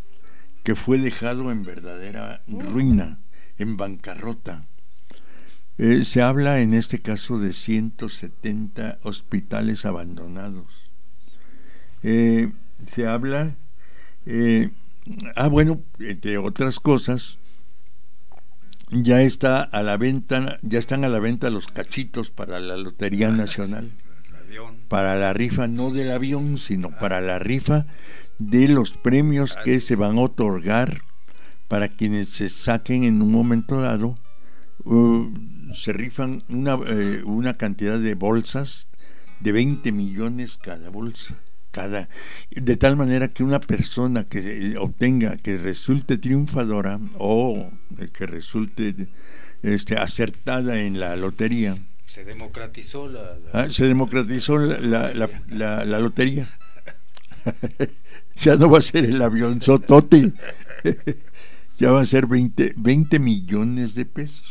que fue dejado en verdadera ruina, en bancarrota? Eh, se habla en este caso de ciento setenta hospitales abandonados. Eh, se habla, eh, ah bueno, entre otras cosas, ya está a la venta, ya están a la venta los cachitos para la Lotería Nacional, para la rifa, no del avión, sino para la rifa de los premios que se van a otorgar para quienes se saquen en un momento dado. Uh, se rifan una, eh, una cantidad de bolsas de veinte millones cada bolsa, cada, de tal manera que una persona que obtenga, que resulte triunfadora o que resulte este, acertada en la lotería, se democratizó la, la... Ah, se democratizó la, la, la, la, la lotería. Ya no va a ser el avionzotote, ya va a ser veinte, veinte millones de pesos.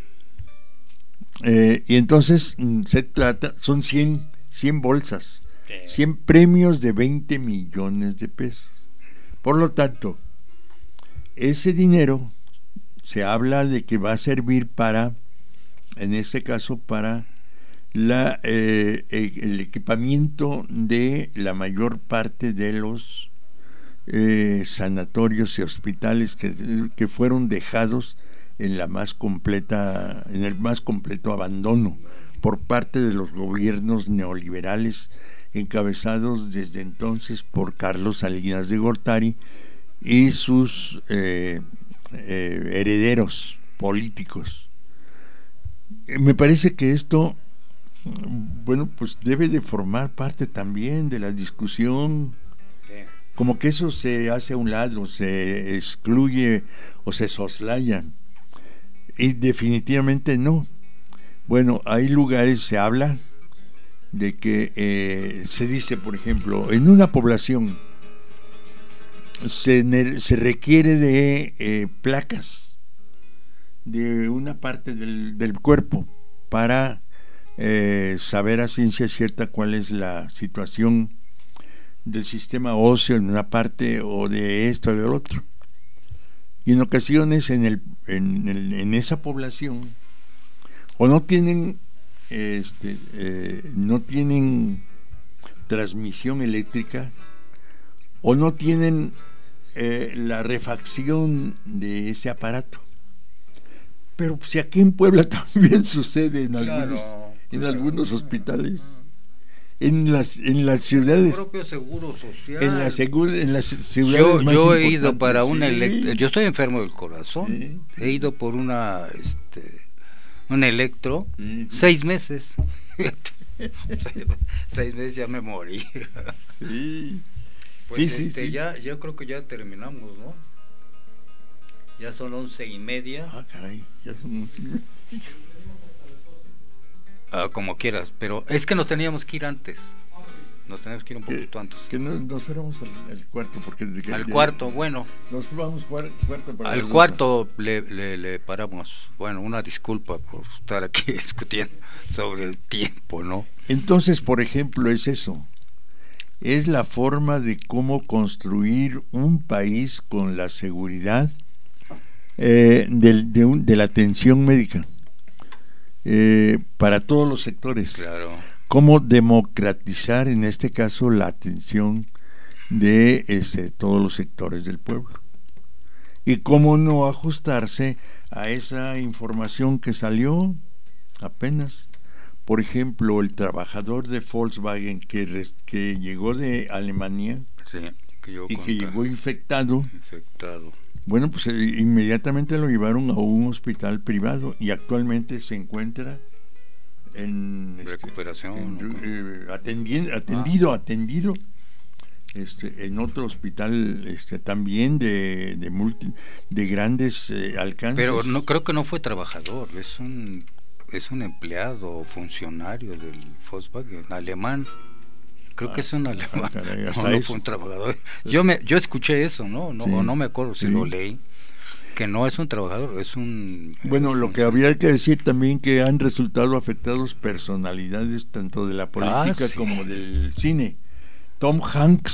Eh, y entonces se trata, son cien, cien bolsas, cien premios de veinte millones de pesos. Por lo tanto, ese dinero se habla de que va a servir para, en este caso, para la eh, el equipamiento de la mayor parte de los eh, sanatorios y hospitales que, que fueron dejados en la más completa, en el más completo abandono por parte de los gobiernos neoliberales encabezados desde entonces por Carlos Salinas de Gortari y sus eh, eh, herederos políticos. Me parece que esto, bueno, pues debe de formar parte también de la discusión, como que eso se hace a un lado, se excluye o se soslaya. Y definitivamente no. Bueno, hay lugares, se habla de que eh, se dice, por ejemplo, en una población se, se requiere de eh, placas de una parte del, del cuerpo para eh, saber a ciencia cierta cuál es la situación del sistema óseo en una parte o de esto o del otro. Y en ocasiones en el en, el, en esa población o no tienen este eh, no tienen transmisión eléctrica o no tienen eh, la refacción de ese aparato. Pero si aquí en Puebla también sucede en claro, algunos en claro. algunos hospitales, en las en las ciudades, el propio seguro social, en las en las ciudades yo más yo he ido para una sí. electro, yo estoy enfermo del corazón, sí. he ido por una este un electro sí. seis meses seis meses ya me morí. Sí. Pues sí, este sí, sí. ya yo creo que ya terminamos, ¿no? Ya son once y media. Ah, caray, ya son Ah, como quieras, pero es que nos teníamos que ir antes. Nos teníamos que ir un poquito antes. Que no, nos fuéramos al, al cuarto, porque que, al de, cuarto, bueno. Nos fuéramos cuar, cuarto para al cuarto le, le, le paramos. Bueno, una disculpa por estar aquí discutiendo sobre el tiempo, ¿no? Entonces, por ejemplo, es eso. Es la forma de cómo construir un país con la seguridad eh, de, de, un, de la atención médica. Eh, para todos los sectores. Claro. Cómo democratizar en este caso la atención de este, todos los sectores del pueblo. Y cómo no ajustarse a esa información que salió apenas. Por ejemplo, el trabajador de Volkswagen que, que llegó de Alemania sí, que y que llegó infectado. Infectado. Bueno, pues eh, inmediatamente lo llevaron a un hospital privado y actualmente se encuentra en recuperación, este, en, ¿no? eh, atendiendo, atendido, ah. atendido este, en otro hospital este, también de de, multi, de grandes eh, alcances. Pero no creo que no fue trabajador, es un es un empleado, funcionario del Volkswagen alemán. Creo ah, que es un alemán, ah, caray, hasta no, no fue un trabajador. Yo me, yo escuché eso, ¿no? No, sí, no me acuerdo si sí. lo leí, que no es un trabajador, es un... Bueno, es lo un, que habría que decir también que han resultado afectados personalidades tanto de la política ah, sí. como del cine. Tom Hanks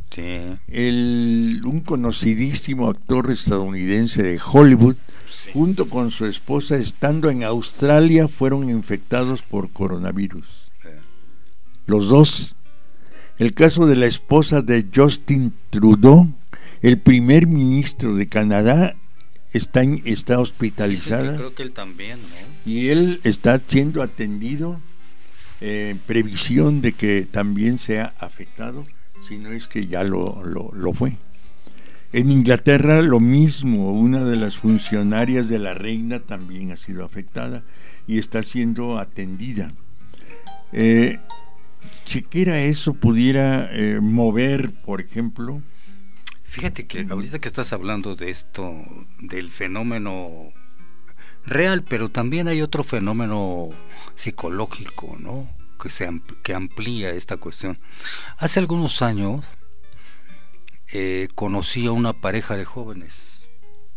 Sí. El, un conocidísimo actor estadounidense de Hollywood, sí, junto con su esposa, estando en Australia, fueron infectados por coronavirus. Sí. Los dos. El caso de la esposa de Justin Trudeau, el primer ministro de Canadá, está, en, está hospitalizada. Creo que él también, ¿no? Y él está siendo atendido eh, en previsión de que también sea afectado, si no es que ya lo, lo, lo fue. En Inglaterra lo mismo, una de las funcionarias de la reina también ha sido afectada y está siendo atendida. Eh, siquiera eso pudiera eh, mover, por ejemplo. Fíjate que ahorita que estás hablando de esto, del fenómeno real, pero también hay otro fenómeno psicológico, ¿no? Que se ampl- que amplía esta cuestión. Hace algunos años eh, conocí a una pareja de jóvenes.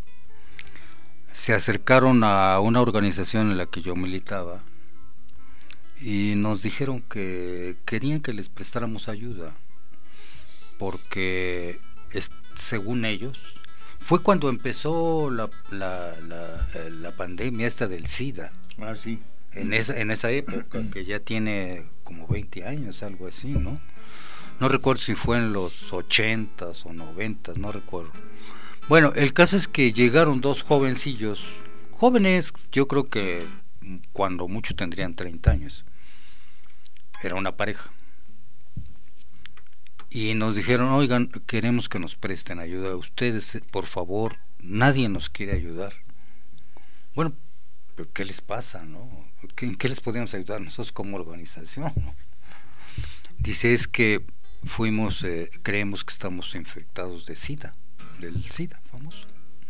Se acercaron a una organización en la que yo militaba y nos dijeron que querían que les prestáramos ayuda porque es, según ellos fue cuando empezó la, la, la, la pandemia esta del SIDA. Ah, sí. En esa, en esa época, que ya tiene como veinte años, algo así, ¿no? No recuerdo si fue en los ochentas o noventas, no recuerdo. Bueno, el caso es que llegaron dos jovencillos, jóvenes, yo creo que cuando mucho tendrían treinta años. Era una pareja. Y nos dijeron, oigan, queremos que nos presten ayuda. Ustedes, por favor, nadie nos quiere ayudar. Bueno, ¿pero qué les pasa, no? ¿En qué les podemos ayudar nosotros como organización, no? Dice, es que fuimos, eh, creemos que estamos infectados de SIDA, del SIDA famoso.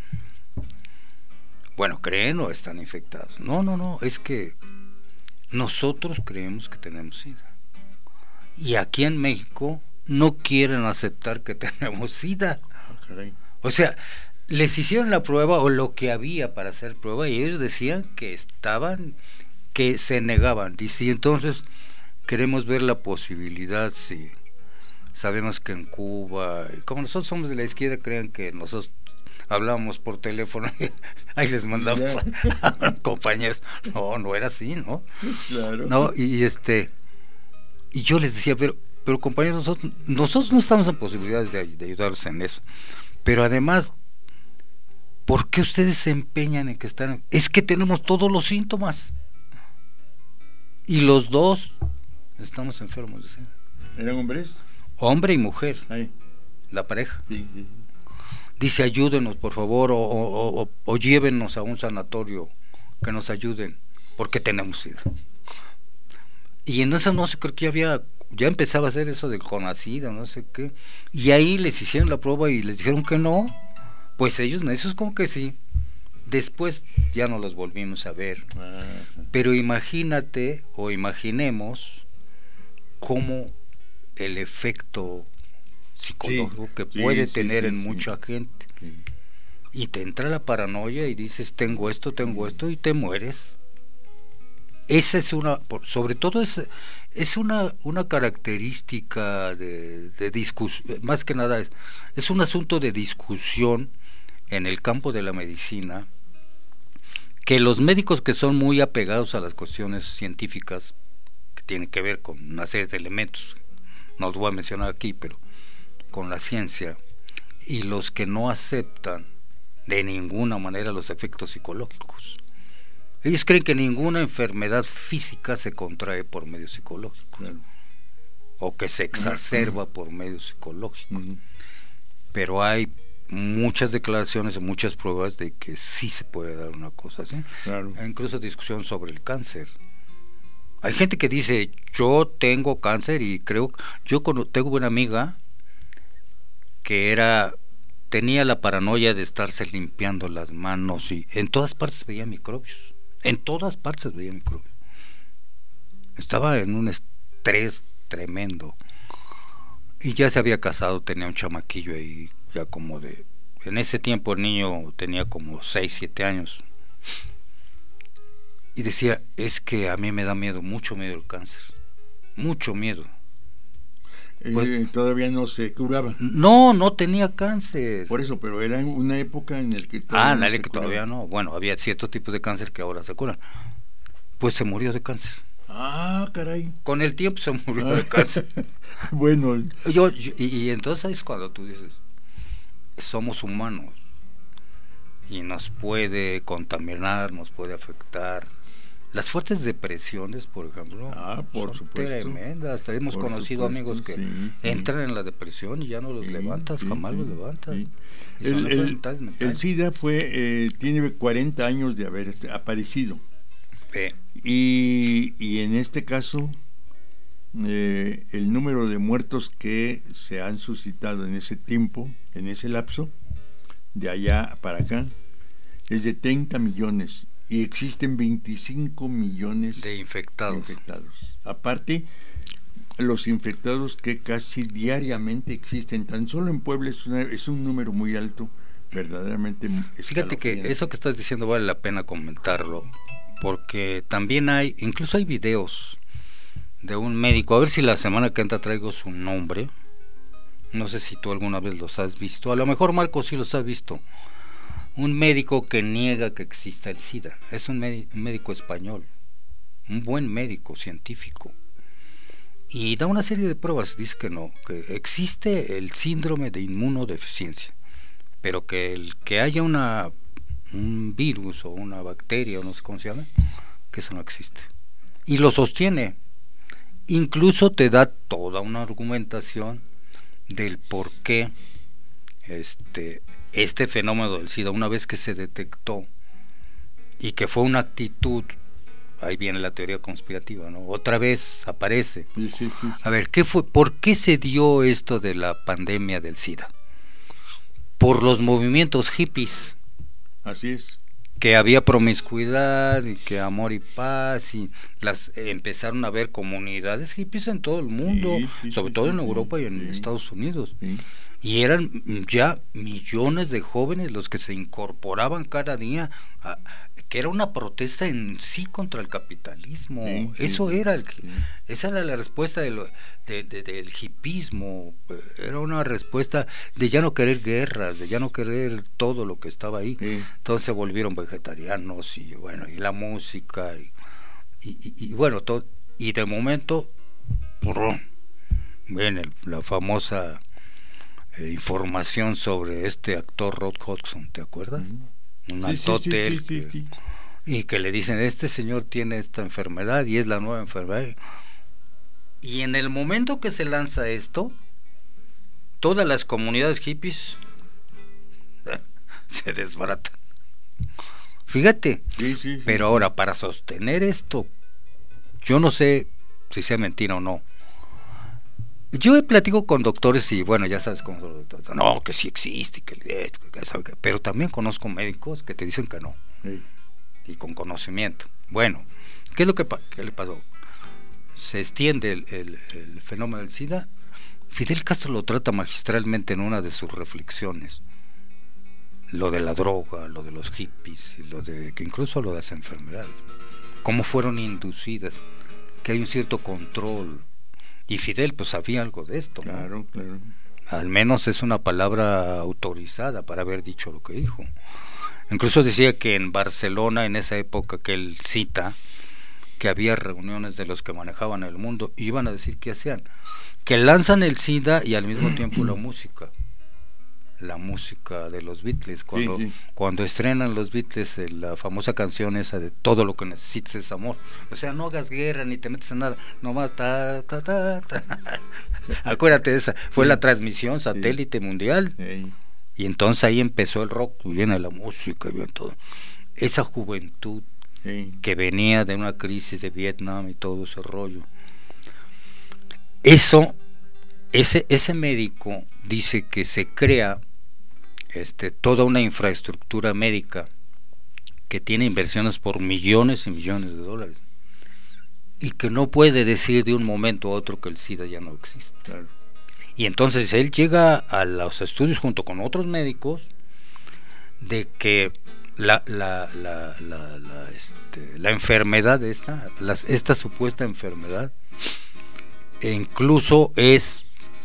Bueno, ¿creen o están infectados? No, no, no, es que nosotros creemos que tenemos SIDA. Y aquí en México no quieren aceptar que tenemos SIDA. Ah, caray. O sea, les hicieron la prueba o lo que había para hacer prueba y ellos decían que estaban, que se negaban. Dice, y entonces queremos ver la posibilidad, si sabemos que en Cuba, como nosotros somos de la izquierda, crean que nosotros hablábamos por teléfono y ahí les mandamos a, a compañeros. No, no era así, ¿no? Pues claro. No, y, y este y yo les decía, pero pero compañeros, nosotros, nosotros no estamos en posibilidades de, de ayudarlos en eso. Pero además, ¿por qué ustedes se empeñan en que están? Es que tenemos todos los síntomas. Y los dos estamos enfermos de SIDA. ¿Eran hombres? Hombre y mujer. Ay. La pareja. Sí, sí. Dice, ayúdenos, por favor, o, o, o, o llévenos a un sanatorio que nos ayuden, porque tenemos SIDA. Y en eso no sé, creo que ya había, ya empezaba a hacer eso del CONACIDA, no sé qué. Y ahí les hicieron la prueba y les dijeron que no. Pues ellos, eso es como que sí. Después ya no los volvimos a ver. Ah. Pero imagínate o imaginemos cómo el efecto psicológico sí, que sí, puede sí, tener sí, en sí. mucha gente. Sí. Y te entra la paranoia y dices, tengo esto, tengo esto, y te mueres. Esa es una, sobre todo es, es una, una característica de, de discusión, más que nada es, es un asunto de discusión en el campo de la medicina, que los médicos que son muy apegados a las cuestiones científicas, que tienen que ver con una serie de elementos, no los voy a mencionar aquí, pero con la ciencia, y los que no aceptan de ninguna manera los efectos psicológicos. Ellos creen que ninguna enfermedad física se contrae por medio psicológico, claro, o que se exacerba uh-huh. por medio psicológico. Uh-huh. Pero hay muchas declaraciones y muchas pruebas de que sí se puede dar una cosa así. Claro. Hay incluso discusión sobre el cáncer. Hay gente que dice, yo tengo cáncer y creo, yo tengo una amiga que era, tenía la paranoia de estarse limpiando las manos y en todas partes veía microbios. En todas partes veía microbios. Estaba en un estrés tremendo. Y ya se había casado, tenía un chamaquillo ahí, ya como de... En ese tiempo el niño tenía como seis, siete años. Y decía, es que a mí me da miedo, mucho miedo el cáncer. Mucho miedo. Pues, eh, todavía no se curaba. No, no tenía cáncer. Por eso, pero era una época en la que todavía, ah, no que todavía no. Bueno, había ciertos tipos de cáncer que ahora se curan. Pues se murió de cáncer. Ah, caray. Con el tiempo se murió ah. de cáncer. Bueno. Yo, yo y, y entonces es cuando tú dices, somos humanos y nos puede contaminar, nos puede afectar. Las fuertes depresiones, por ejemplo, ah, por son supuesto. tremendas. Hemos por conocido supuesto, amigos que sí, sí. entran en la depresión y ya no los sí, levantas, sí, jamás sí, los levantas. Sí. Y el, el, el SIDA fue eh, tiene cuarenta años de haber aparecido. Eh. Y, y en este caso, eh, el número de muertos que se han suscitado en ese tiempo, en ese lapso, de allá para acá, es de treinta millones. Y existen veinticinco millones de infectados. infectados. Aparte, los infectados que casi diariamente existen, tan solo en Puebla es, una, es un número muy alto, verdaderamente. Fíjate que eso que estás diciendo vale la pena comentarlo, porque también hay, incluso hay videos de un médico, a ver si la semana que entra traigo su nombre, no sé si tú alguna vez los has visto, a lo mejor Marco sí los has visto. Un médico que niega que exista el SIDA. Es un, un médico español, un buen médico científico, y da una serie de pruebas. Dice que no, que existe el síndrome de inmunodeficiencia, pero que el que haya una un virus o una bacteria o no sé cómo se llama, que eso no existe, y lo sostiene. Incluso te da toda una argumentación del por qué este este fenómeno del SIDA, una vez que se detectó y que fue una actitud, ahí viene la teoría conspirativa, ¿no? Otra vez aparece. Sí, sí, sí, sí. A ver, ¿qué fue? ¿Por qué se dio esto de la pandemia del SIDA? Por los movimientos hippies. Así es. Que había promiscuidad y que amor y paz, y las eh, empezaron a haber comunidades hippies en todo el mundo, sí, sí, sobre sí, todo sí, en Europa sí, y en sí. Estados Unidos. Sí. Y eran ya millones de jóvenes los que se incorporaban cada día, a, que era una protesta en sí contra el capitalismo. Sí, sí, Eso era el, sí. Esa era la respuesta de lo, de, de, del hipismo. Era una respuesta de ya no querer guerras, de ya no querer todo lo que estaba ahí. Sí. Entonces se volvieron vegetarianos y bueno, y la música y, y, y, y bueno, todo, y de momento ven la famosa Eh, información sobre este actor Rod Hudson, ¿te acuerdas? Mm. Un sí, altote sí, sí, sí, sí, sí. Y que le dicen, este señor tiene esta enfermedad y es la nueva enfermedad, y en el momento que se lanza esto, todas las comunidades hippies se desbaratan. Fíjate. Sí, sí, sí, pero sí. Ahora, para sostener esto, yo no sé si sea mentira o no. Yo he platico con doctores y bueno, ya sabes cómo son los doctores. No, que sí existe, que, que, que, que pero también conozco médicos que te dicen que no. Sí. Y con conocimiento. Bueno, ¿qué es lo que, qué le pasó? Se extiende el, el, el fenómeno del SIDA. Fidel Castro lo trata magistralmente en una de sus reflexiones. Lo de la droga, lo de los hippies, y lo de que incluso lo de las enfermedades. Cómo fueron inducidas, que hay un cierto control. Y Fidel pues sabía algo de esto, ¿no? Claro, claro. Al menos es una palabra autorizada para haber dicho lo que dijo. Incluso decía que en Barcelona, en esa época que él cita, que había reuniones de los que manejaban el mundo, y iban a decir qué hacían, que lanzan el SIDA y al mismo tiempo la música. La música de los Beatles, cuando, sí, sí. cuando estrenan los Beatles eh, la famosa canción esa de todo lo que necesites es amor, o sea, no hagas guerra ni te metes en nada, nomás ta ta ta, ta. Acuérdate de esa, fue sí. la transmisión satélite sí. mundial sí. y entonces ahí empezó el rock, viene la música, viene todo, esa juventud sí. que venía de una crisis de Vietnam y todo ese rollo. Eso, ese, ese médico dice que se crea Este, toda una infraestructura médica que tiene inversiones por millones y millones de dólares y que no puede decir de un momento a otro que el SIDA ya no existe. Claro. Y entonces él llega a los estudios junto con otros médicos de que la la la la, la, este, la enfermedad esta, las, esta supuesta enfermedad e incluso es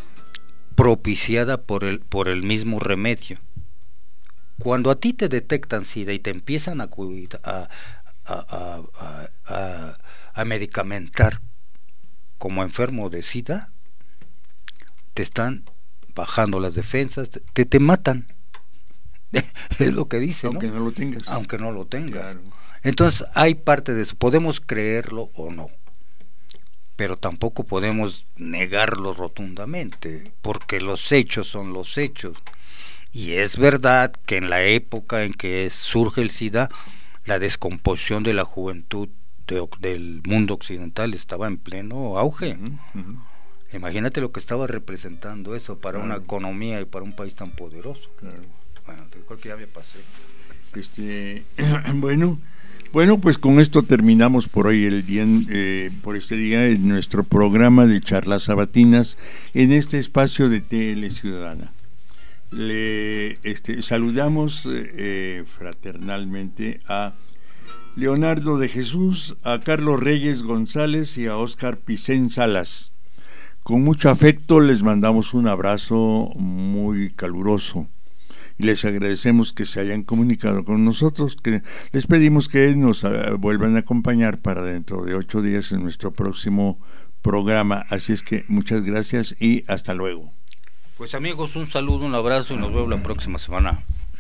propiciada por el, por el mismo remedio. Cuando a ti te detectan SIDA y te empiezan a, a, a, a, a, a medicamentar como enfermo de SIDA, te están bajando las defensas, te, te matan. Es lo que dice, aunque ¿no? no lo tengas. Aunque no lo tengas. Claro. Entonces hay parte de eso, podemos creerlo o no, pero tampoco podemos negarlo rotundamente, porque los hechos son los hechos. Y es verdad que en la época en que surge el SIDA, la descomposición de la juventud de, del mundo occidental estaba en pleno auge. Uh-huh, uh-huh. Imagínate lo que estaba representando eso para claro. una economía y para un país tan poderoso. Claro. Bueno, creo que ya me pasé. Este, bueno, bueno, pues con esto terminamos por hoy el día, eh, por este día en nuestro programa de charlas sabatinas en este espacio de T L Ciudadana. Le este, saludamos eh, fraternalmente a Leonardo de Jesús, a Carlos Reyes González y a Óscar Picén Salas. Con mucho afecto les mandamos un abrazo muy caluroso y les agradecemos que se hayan comunicado con nosotros, que les pedimos que nos uh, vuelvan a acompañar para dentro de ocho días en nuestro próximo programa. Así es que muchas gracias y hasta luego. Pues amigos, un saludo, un abrazo y nos vemos la próxima semana.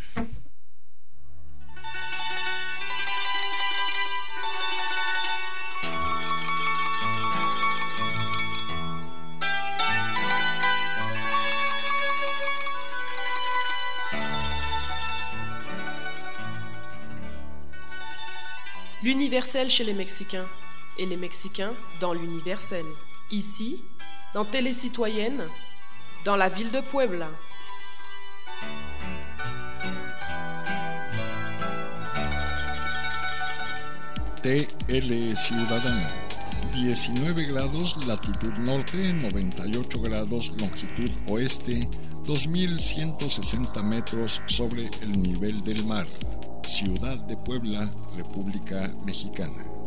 L'universel chez les Mexicains et les Mexicains dans l'universel. Ici, dans Télé Citoyenne, dans la ville de Puebla. T L Ciudadana, diecinueve grados latitud norte, noventa y ocho grados longitud oeste, dos mil ciento sesenta metros sobre el nivel del mar. Ciudad de Puebla, República Mexicana.